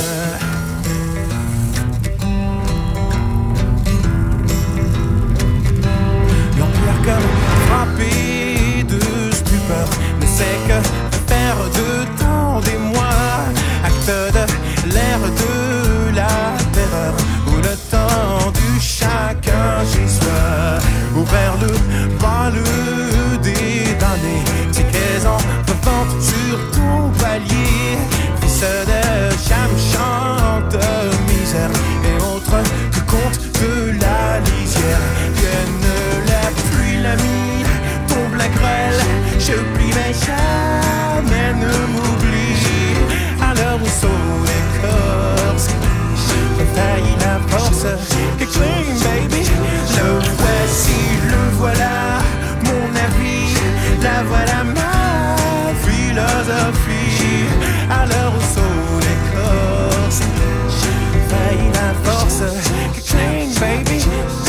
L'empire comme frappé de stupeur ne sait que faire de temps des mois. Acte de l'ère de la terreur où le temps du chacun chez soi. Ouvert le bal des damnés, tes caisons revente sur ton palier. De Cham chante misère et autres que compte de la lisière. Vienne la pluie, la mine, tombe la grêle. Je plie mais jamais ne m'oublie. À l'heure où sont les corses, faillit la force. Que cling baby, le voici, le voilà. Mon avis, la voilà ma philosophie. À l'heure où sont les corses, faillit la force. Que cling baby.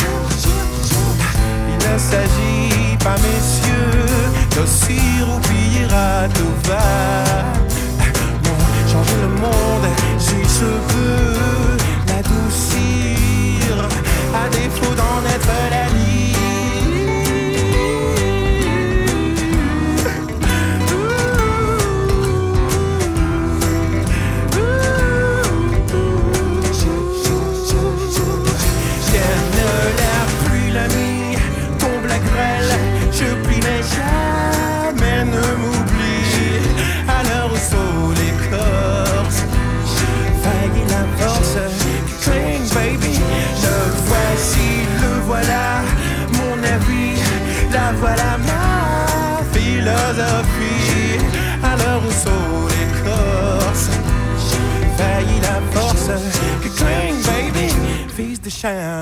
Il ne s'agit pas messieurs d'ossir ou pirate ou va. Non, changer le monde si je veux l'adoucir, à défaut d'en être la ligne. Je plie mais jamais ne m'oublie. À l'heure où sont les corses, faillit la force. Cling baby, le voici, le voilà. Mon avis, la voilà ma philosophie. À l'heure où sont les corses, faillit la force. Cling baby, fils de Cham.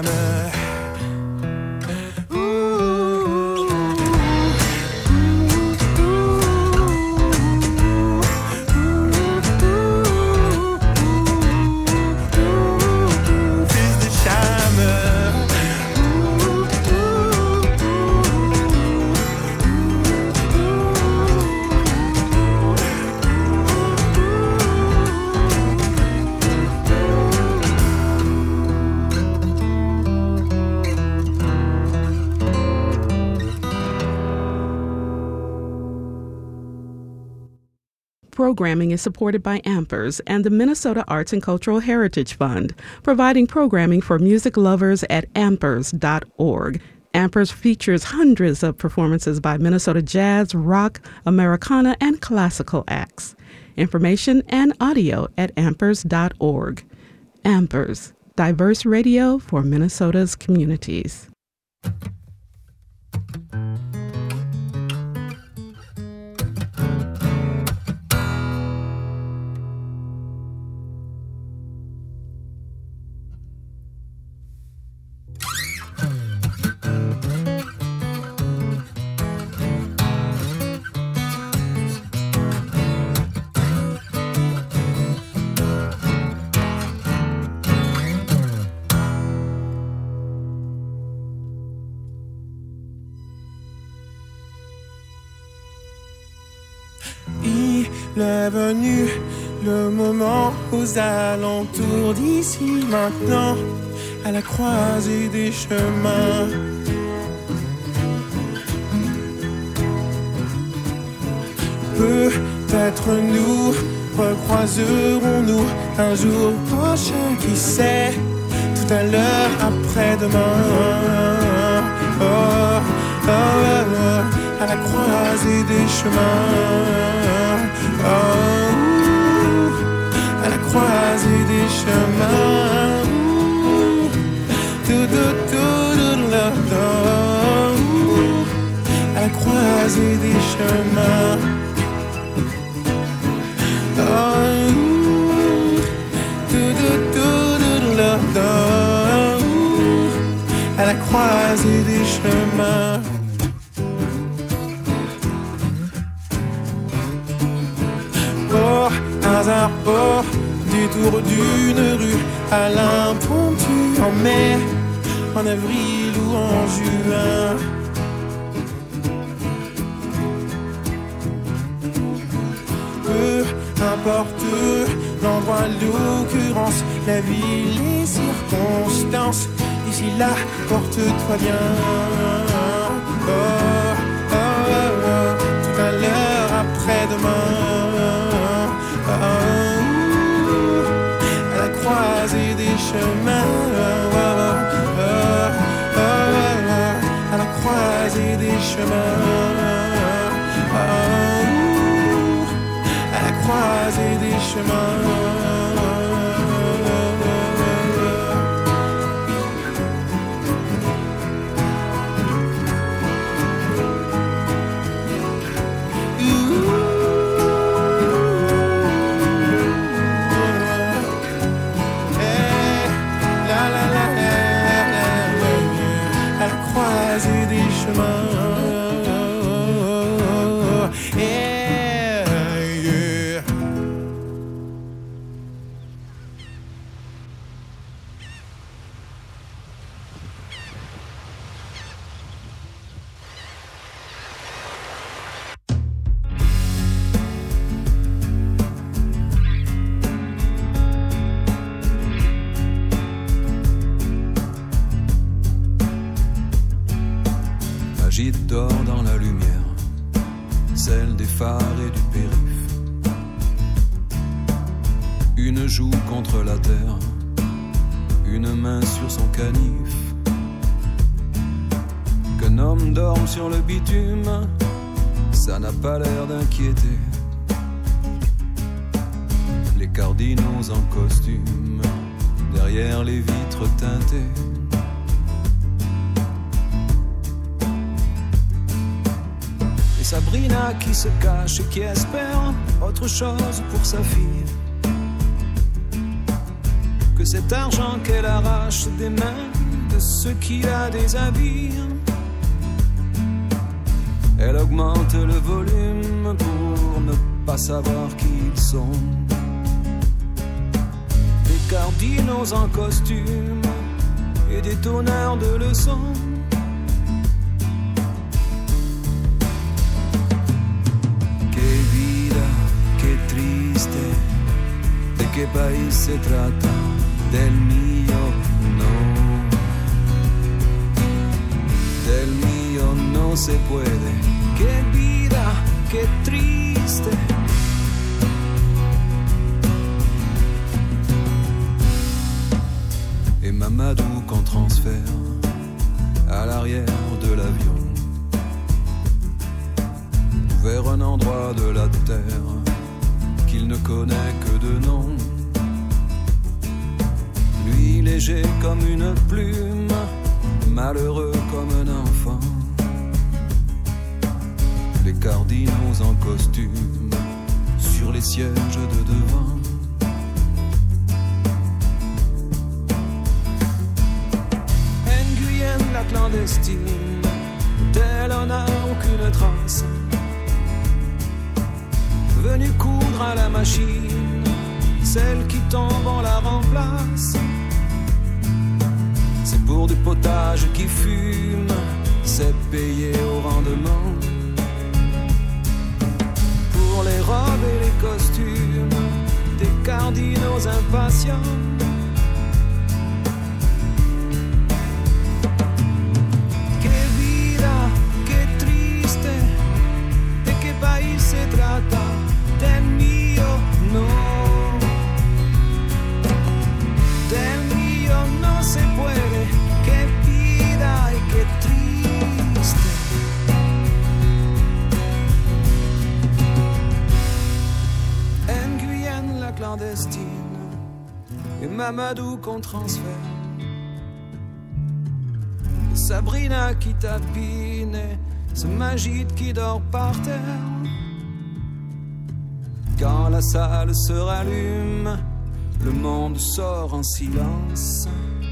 programming is supported by AMPERS and the Minnesota Arts and Cultural Heritage Fund, providing programming for music lovers at ampers.org. AMPERS features hundreds of performances by Minnesota jazz, rock, Americana, and classical acts. Information and audio at ampers.org. AMPERS, diverse radio for Minnesota's communities. Il est venu le moment aux alentours d'ici maintenant, à la croisée des chemins. Peut-être nous recroiserons-nous un jour prochain, qui sait, tout à l'heure, après-demain. Oh, oh, oh, à la croisée des chemins. Oh, à la croisée des chemins. À la croisée des chemins. À la croisée des chemins. Au hasard, au détour d'une rue, à l'impromptu, en mai, en avril ou en juin. Peu importe l'endroit, l'occurrence, la ville, les circonstances, ici là, porte-toi bien. Oh, oh, oh, oh, tout à l'heure, après-demain. Oh, à la croisée des chemins. Oh, oh, oh, oh, à la croisée des chemins. Oh, à la croisée des chemins. Agite dort dans la lumière, celle des phares et du périph'. Une joue contre la terre, une main sur son canif. Qu'un homme dorme sur le bitume, ça n'a pas l'air d'inquiéter. Les cardinaux en costume, derrière les vitres teintées. Sabrina qui se cache et qui espère autre chose pour sa fille que cet argent qu'elle arrache des mains de ceux qui la déshabillent. Elle augmente le volume pour ne pas savoir qui ils sont. Des cardinaux en costume et des tonneurs de leçons. ¿De qué país se trata? Del mío no. Del mío no se puede. Qué vida, qué triste. Mamadou qu'on transfère à l'arrière de l'avion vers un endroit de la terre qu'il ne connaît que de nom. Lui léger comme une plume, malheureux comme un enfant, les cardinaux en costume sur les sièges de devant. Nguyen la clandestine, d'elle on n'a aucune trace, venue coudre à la machine, celle qui tombe on la remplace. C'est pour du potage qui fume, c'est payé au rendement. Pour les robes et les costumes, des cardinaux impatients. Que vida, que triste, de qué país se trata, del mío no, del mío no se puede, que vida y que triste. En Guyane la clandestine, et Mamadou qu'on transfère, Sabrina qui tapine, ce Magide qui dort par terre. Quand la salle se rallume, le monde sort en silence.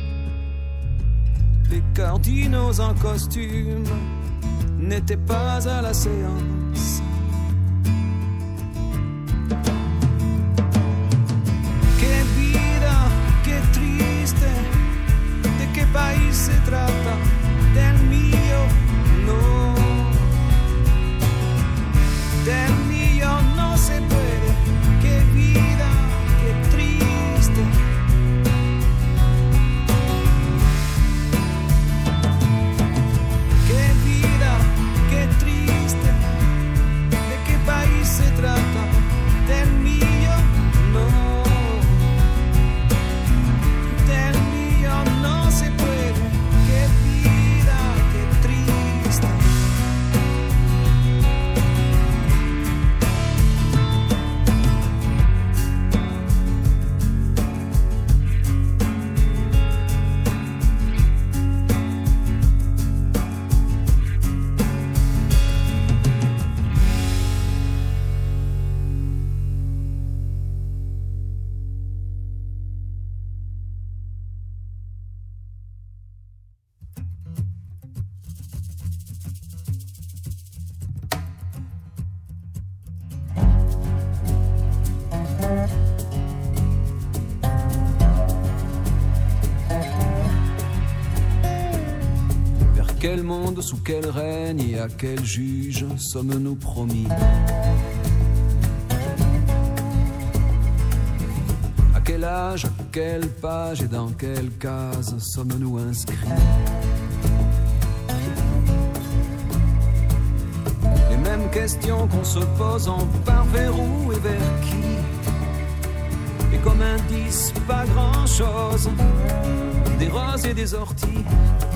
Les cardinaux en costume n'étaient pas à la séance. Que vida, que triste, de qué país se trata, del mío no, del mío no se puede, que vida, que triste. Que vida, que triste, de qué país se trata, del mío no, del mío no se puede, que vida, que triste. Vers quel monde, sous quel règne et à quel juge sommes-nous promis? À quel âge, à quelle page et dans quelle case sommes-nous inscrits? Les mêmes questions qu'on se pose, on part vers où et vers qui? Et comme indice, pas grand-chose, des roses et des orties.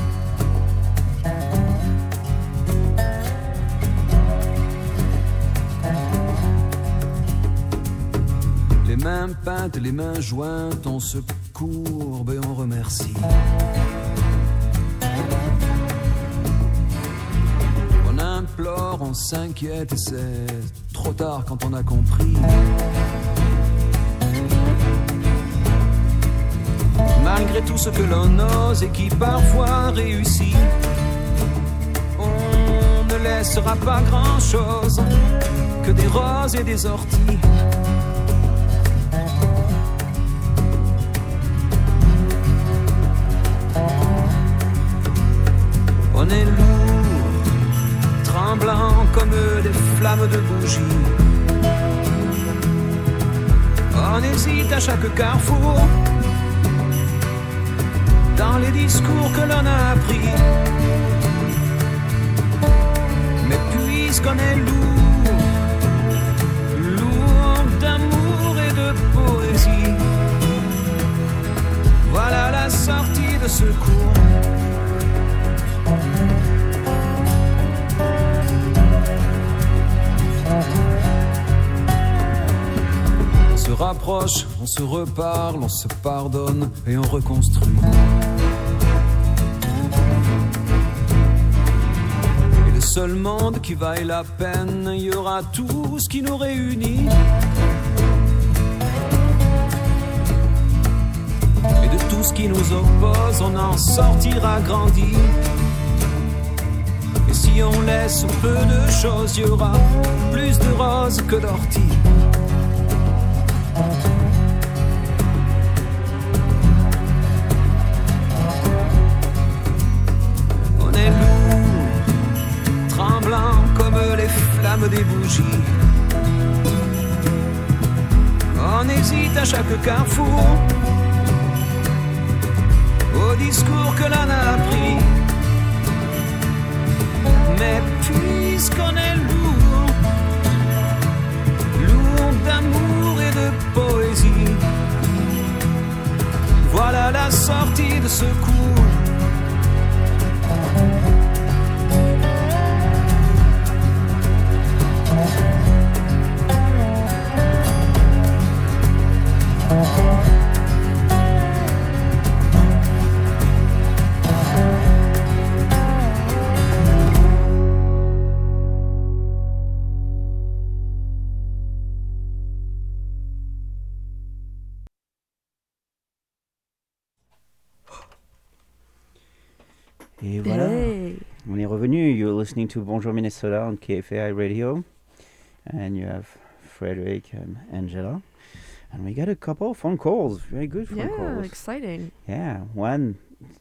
Les mains peintes, les mains jointes, on se courbe et on remercie. On implore, on s'inquiète et c'est trop tard quand on a compris. Malgré tout ce que l'on ose et qui parfois réussit, on ne laissera pas grand-chose que des roses et des orties. On est lourd, tremblant comme des flammes de bougie. On hésite à chaque carrefour, dans les discours que l'on a appris. Mais puisqu'on est lourd, lourd d'amour et de poésie, voilà la sortie secours. On se rapproche, on se reparle, on se pardonne et on reconstruit. Et le seul monde qui vaille la peine, il y aura tout ce qui nous réunit. Et de tout ce qui nous oppose, on en sortira grandi. Et si on laisse peu de choses, il y aura plus de roses que d'orties. On est lourd, tremblant comme les flammes des bougies. On hésite à chaque carrefour, au discours que l'on a appris. Mais puisqu'on est lourd, lourd d'amour et de poésie, voilà la sortie de ce cours. Et voilà, on est revenu. You're listening to Bonjour Minnesota on KFAI Radio, and you have Frederick and Angela, and we got a couple of phone calls. Very good phone calls. Yeah, exciting. Yeah, one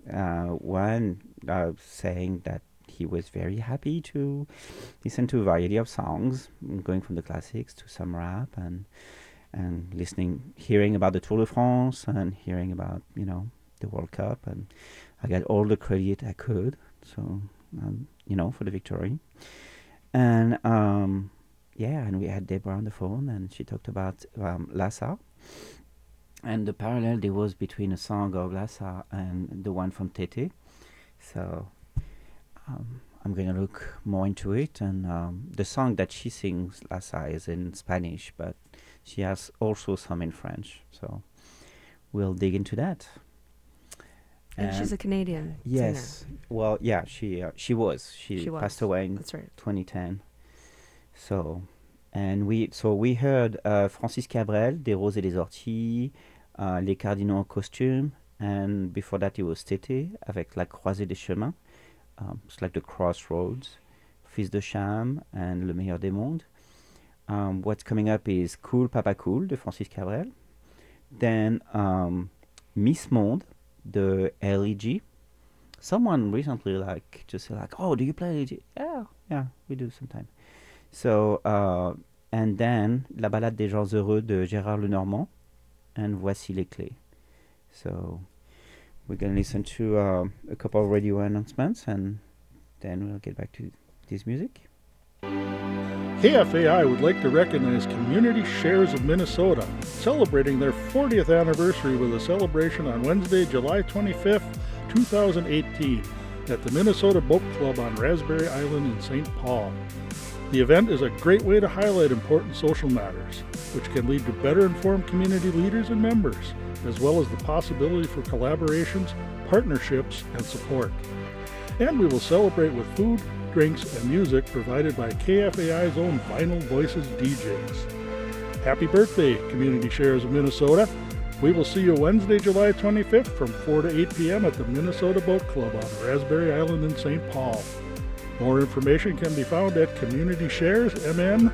saying that he was very happy to listen to a variety of songs, going from the classics to some rap, and hearing about the Tour de France and hearing about the World Cup, and I got all the credit I could, so for the victory. And and we had Deborah on the phone, and she talked about Lhasa, and the parallel there was between a song of Lhasa and the one from Tete. So I'm going to look more into it, and the song that she sings, Lhasa, is in Spanish, but she has also some in French. So we'll dig into that. And she's a Canadian yes. singer. Well, yeah, she was. She passed away in 2010. So, we heard Francis Cabrel, Des Roses et des Orties, Les Cardinaux en costume, and before that it was Tété avec La Croisée des Chemins. It's like the crossroads, Fils de Cham, and Le Meilleur des Mondes. What's coming up is Cool Papa Cool de Francis Cabrel. Then Miss Monde, the LEG. Someone recently just said oh, do you play LEG? Yeah, we do sometimes. So and then La Ballade des gens heureux de Gérard Lenormand, and Voici les clés. So we're gonna listen to a couple of radio announcements, and then we'll get back to this music. KFAI would like to recognize Community Shares of Minnesota, celebrating their 40th anniversary with a celebration on Wednesday, July 25th, 2018, at the Minnesota Boat Club on Raspberry Island in St. Paul. The event is a great way to highlight important social matters, which can lead to better informed community leaders and members, as well as the possibility for collaborations, partnerships, and support. And we will celebrate with food, drinks, and music provided by KFAI's own Vinyl Voices DJs. Happy birthday, Community Shares of Minnesota. We will see you Wednesday, July 25th from 4 to 8 p.m. at the Minnesota Boat Club on Raspberry Island in St. Paul. More information can be found at communitysharesmn.org.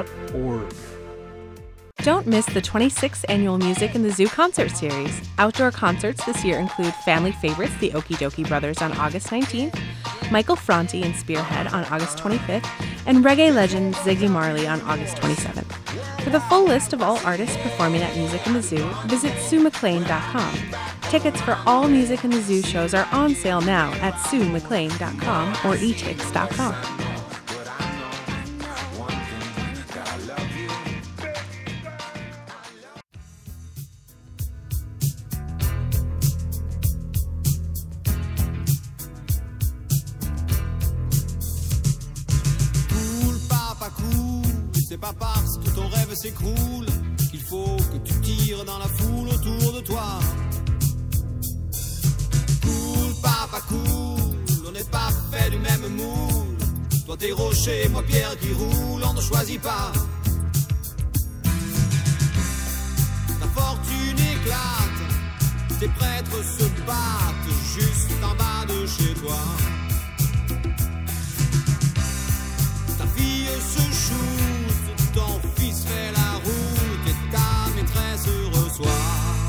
Don't miss the 26th Annual Music in the Zoo Concert Series. Outdoor concerts this year include family favorites the Okie Dokie Brothers on August 19th, Michael Franti and Spearhead on August 25th, and reggae legend Ziggy Marley on August 27th. For the full list of all artists performing at Music in the Zoo, visit SueMcLean.com. Tickets for all Music in the Zoo shows are on sale now at SueMcLean.com or etix.com. s'écroule, il faut que tu tires dans la foule autour de toi. Cool, papa, cool, on n'est pas fait du même moule. Toi t'es rocher, moi pierre qui roule, on ne choisit pas. Ta fortune éclate, tes prêtres se battent juste en bas de chez toi. Ta fille se shoot, ton fils fait la route et ta maîtresse reçoit.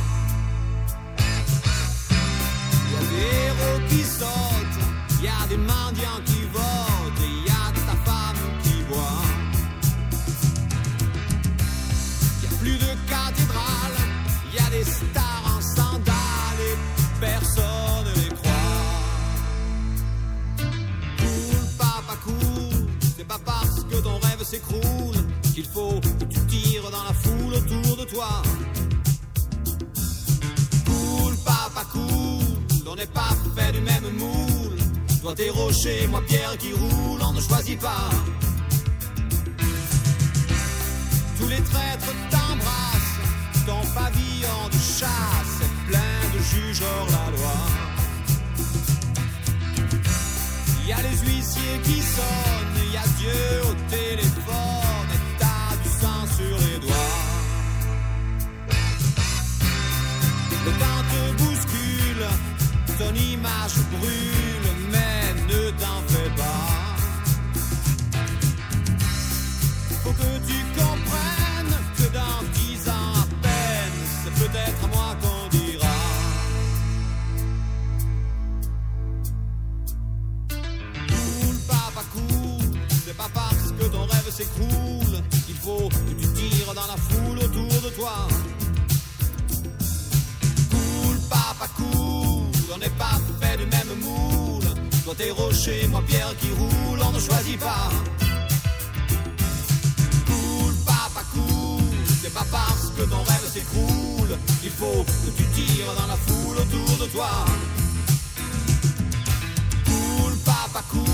Y a des héros qui sautent, y a des mendiants qui votent, et y a ta femme qui boit. Y a plus de cathédrale, y a des stars en sandales et personne les croit. Cool, papa, cool, c'est pas parce que ton rêve s'écroule qu'il faut que tu tires dans la foule autour de toi. Cool, papa, cool, on n'est pas fait du même moule. Toi t'es rocher, moi pierre qui roule, on ne choisit pas. Tous les traîtres t'embrassent, ton pavillon de chasse est plein de juges hors la loi. Y a les huissiers qui sonnent, y a Dieu au téléphone et t'as du sang sur les doigts. Le temps te bouscule, ton image brûle, mais ne t'en fais pas. Faut que tu comprennes que dans 10 ans à peine, c'est peut-être à moi qu'on dira. Cool, papa, cool, c'est pas parce que ton rêve s'écroule qu'il faut que tu tires dans la foule autour de toi. Cool, papa, cool, on n'est pas fait du même moule. Toi t'es rocher, moi pierre qui roule, on ne choisit pas. Cool, papa, cool, c'est pas parce que ton rêve s'écroule qu'il faut que tu tires dans la foule autour de toi. Cool, papa, cool.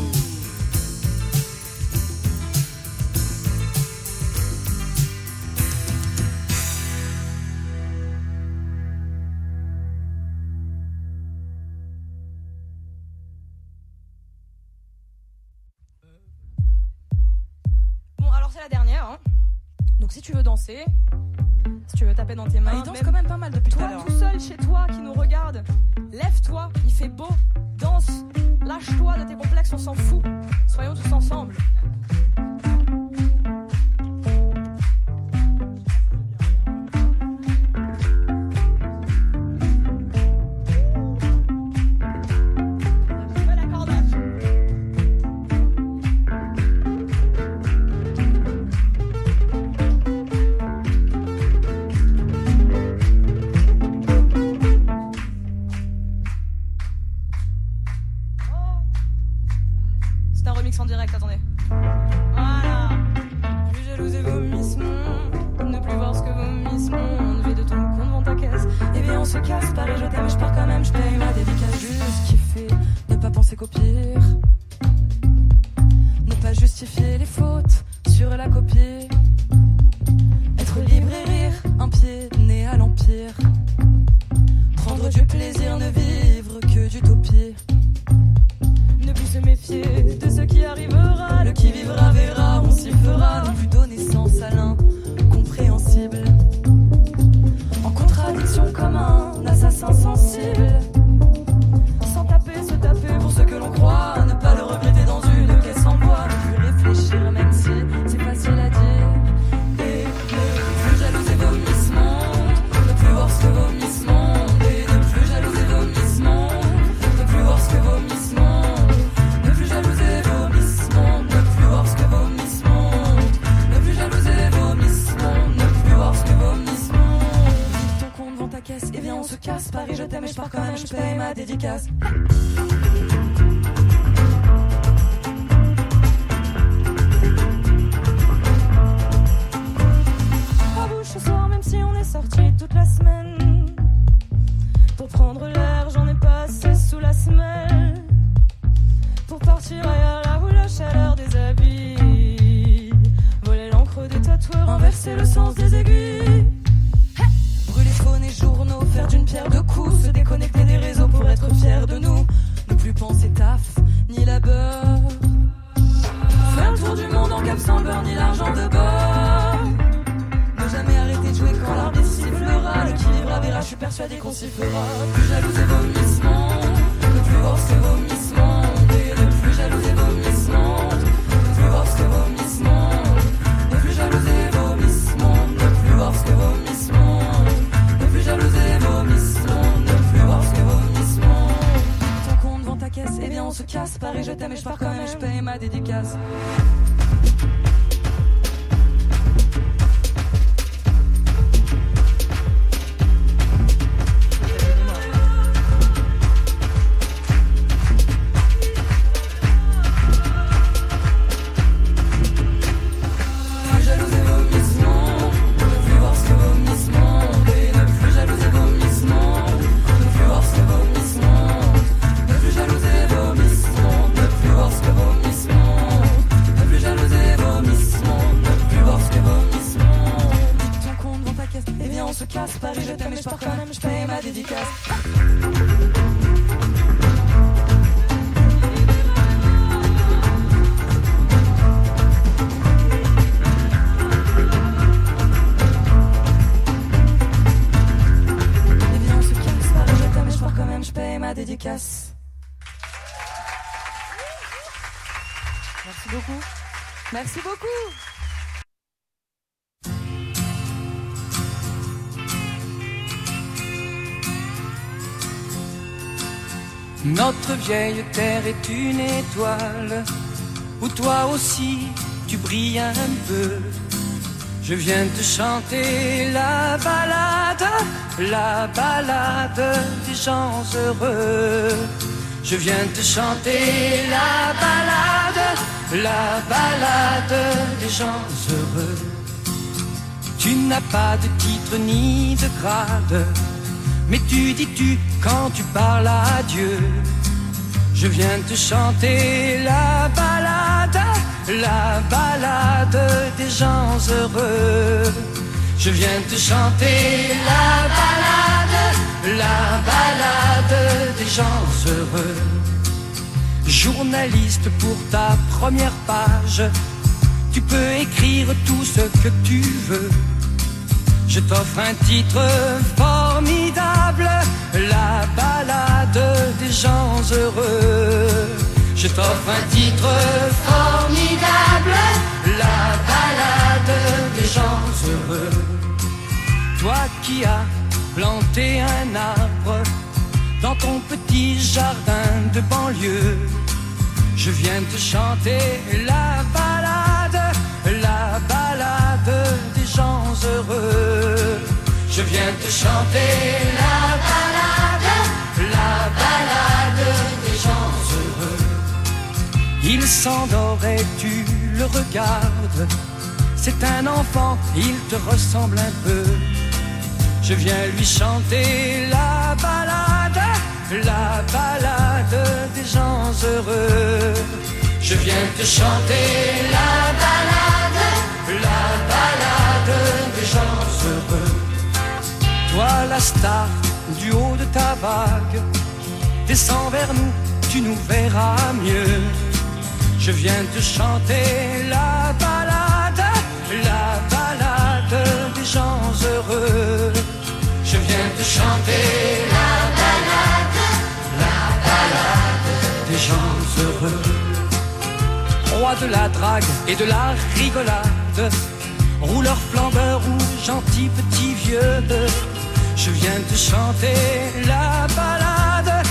La dernière, hein. Donc si tu veux danser, si tu veux taper dans tes mains, il danse quand même pas mal depuis tout à l'heure. Toi tout seul chez toi qui nous regarde, lève-toi, il fait beau, danse, lâche-toi de tes complexes, on s'en fout. Soyons tous ensemble. En direct, attendez. Voilà. Plus jalouse et vomissement, ne plus voir ce que vomissement. On veut de ton con devant ta caisse. Et bien on se casse, Paris je t'aime, je pars quand même, je paye ma dédicace. Juste kiffer, ne pas penser qu'au pire. Ne pas justifier les fautes sur la copie. Être libre et rire, un pied né à l'empire. Prendre du plaisir, ne vivre que d'utopie. Ne plus se méfier de ce qui arrivera. Le qui vivra verra, on s'y fera. Ne plus donner sens à l'incompréhensible. En contradiction comme un assassin sensible. Sans taper, se taper pour ce que l'on croit. Ne pas le regretter dans une caisse en bois. Ne plus réfléchir même si c'est facile à dire. Et ne plus jalouse et vomissement. Ne plus voir ce que vomissement. Et ne plus jalouse et vomissement. Ne plus voir ce que vomissement. Et viens on se casse, Paris je t'aime et je pars quand même, je paye ma dédicace. À bouche ce soir même si on est sorti toute la semaine. Pour prendre l'air j'en ai passé sous la semelle. Pour partir ailleurs là où la chaleur des habits. Voler l'encre des tatoueurs. inverser le sens des aiguilles. Brûler phone et journaux, faire d'une pierre deux coups, se déconnecter des réseaux pour être fier de nous. Ne plus penser taf, ni labeur. Faire le tour du monde en cap sans beurre, ni l'argent de bord. Ne jamais arrêter de jouer quand l'arbitre sifflera. L'équilibre à verra, je suis persuadé qu'on s'y fera. Plus jaloux et vomissement, ne plus voir ce que vomissement. Et ne plus jaloux et vomissement, ne plus voir ce que vomissement. Ne plus jaloux et vomissement, ne plus voir ce que vomissement. Ne plus jaloux et vomissement, ne plus voir ce que vomissement. Ton compte devant ta caisse, eh bien on se casse. Pareil je t'aime et je pars quand même, je paye ma dédicace. Paris je t'aime et je pars quand même, je paye ma dédicace. Eh bien on se casse, Paris je t'aime et je pars quand même, je paye ma dédicace. Merci beaucoup. Merci beaucoup. Notre vieille terre est une étoile où toi aussi tu brilles un peu. Je viens te chanter la balade des gens heureux. Je viens te chanter la balade des gens heureux. Tu n'as pas de titre ni de grade, mais tu dis tu quand tu parles à Dieu. Je viens te chanter la balade des gens heureux. Je viens te chanter la balade des gens heureux. Journaliste pour ta première page, tu peux écrire tout ce que tu veux. Je t'offre un titre formidable, la balade des gens heureux. Je t'offre un titre formidable, la balade des gens heureux. Toi qui as planté un arbre dans ton petit jardin de banlieue, je viens te chanter la balade des gens heureux. Je viens te chanter la balade des gens heureux. Il s'endort et tu le regardes, c'est un enfant, il te ressemble un peu. Je viens lui chanter la balade des gens heureux. Je viens te chanter la balade des gens heureux. Toi la star du haut de ta vague, descends vers nous, tu nous verras mieux. Je viens te chanter la balade des gens heureux. Je viens te chanter la balade des gens heureux. Roi de la drague et de la rigolade, rouleur flambeur ou gentil petit vieux, je viens te chanter la balade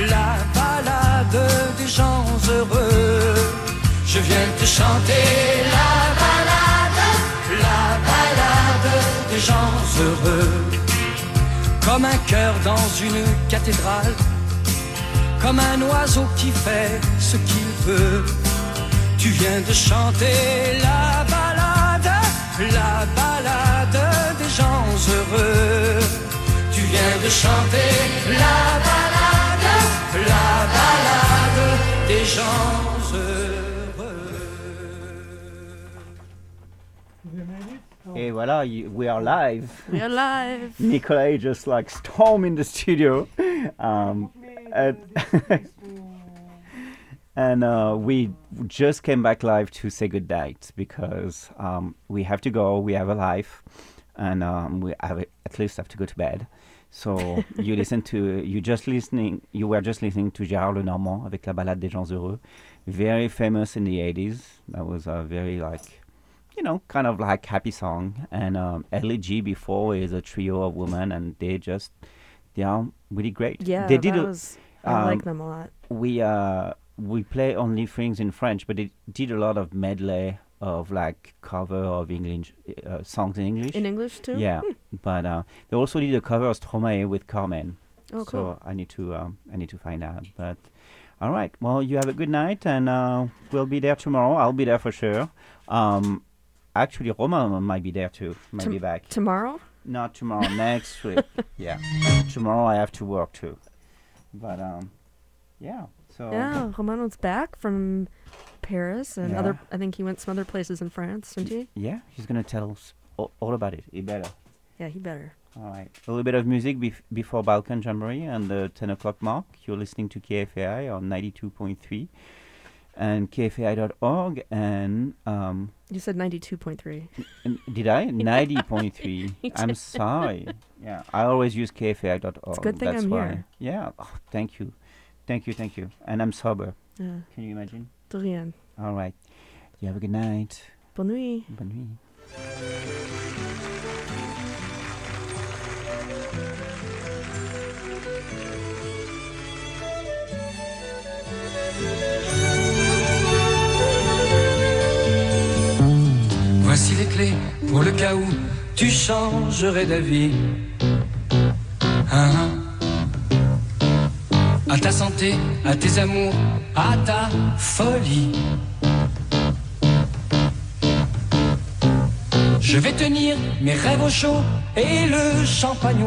des gens heureux. Je viens te chanter la balade des gens heureux. Comme un cœur dans une cathédrale, comme un oiseau qui fait ce qu'il peut, tu viens de chanter la balade des gens heureux. Tu viens de chanter la balade des gens heureux. Et voilà, we are live. We are live. Nikolai just like stormed in the studio. And we just came back live to say good night because we have to go, we have a life, and we at least have to go to bed. So you were just listening to Gérard Lenormand avec La Ballade des gens heureux. Very famous in the 80s. That was a very kind of like happy song. And LG before is a trio of women, and they are really great. Yeah, they did I like them a lot. We play only things in French, but they did a lot of medley of like cover of English songs in English. In English too? Yeah, but they also did a cover of Stromae with Carmen. Oh, cool. So I need to find out. But all right, well, you have a good night, and we'll be there tomorrow. I'll be there for sure. Actually, Romain might be there too. Might be back tomorrow. Not tomorrow. Next week. Yeah, tomorrow I have to work too. But yeah. So yeah, Romain's back from Paris and other. I think he went some other places in France, didn't he? Yeah, he's gonna tell us all about it. He better. Yeah, he better. All right, a little bit of music before Balkan Jamboree and the 10 o'clock mark. You're listening to KFAI on 92.3 and KFAI.org and you said 92.3. Did I? 90.3. I'm sorry. Yeah, I always use KFAI.org. It's a good thing I'm here. Yeah. Oh, thank you. Thank you. And I'm sober. Yeah. Can you imagine? De rien. All right. You have a good night. Bonne nuit. Bonne nuit. Voici les clés pour le cas où tu changerais d'avis. À ta santé, à tes amours, à ta folie. Je vais tenir mes rêves au chaud et le champagne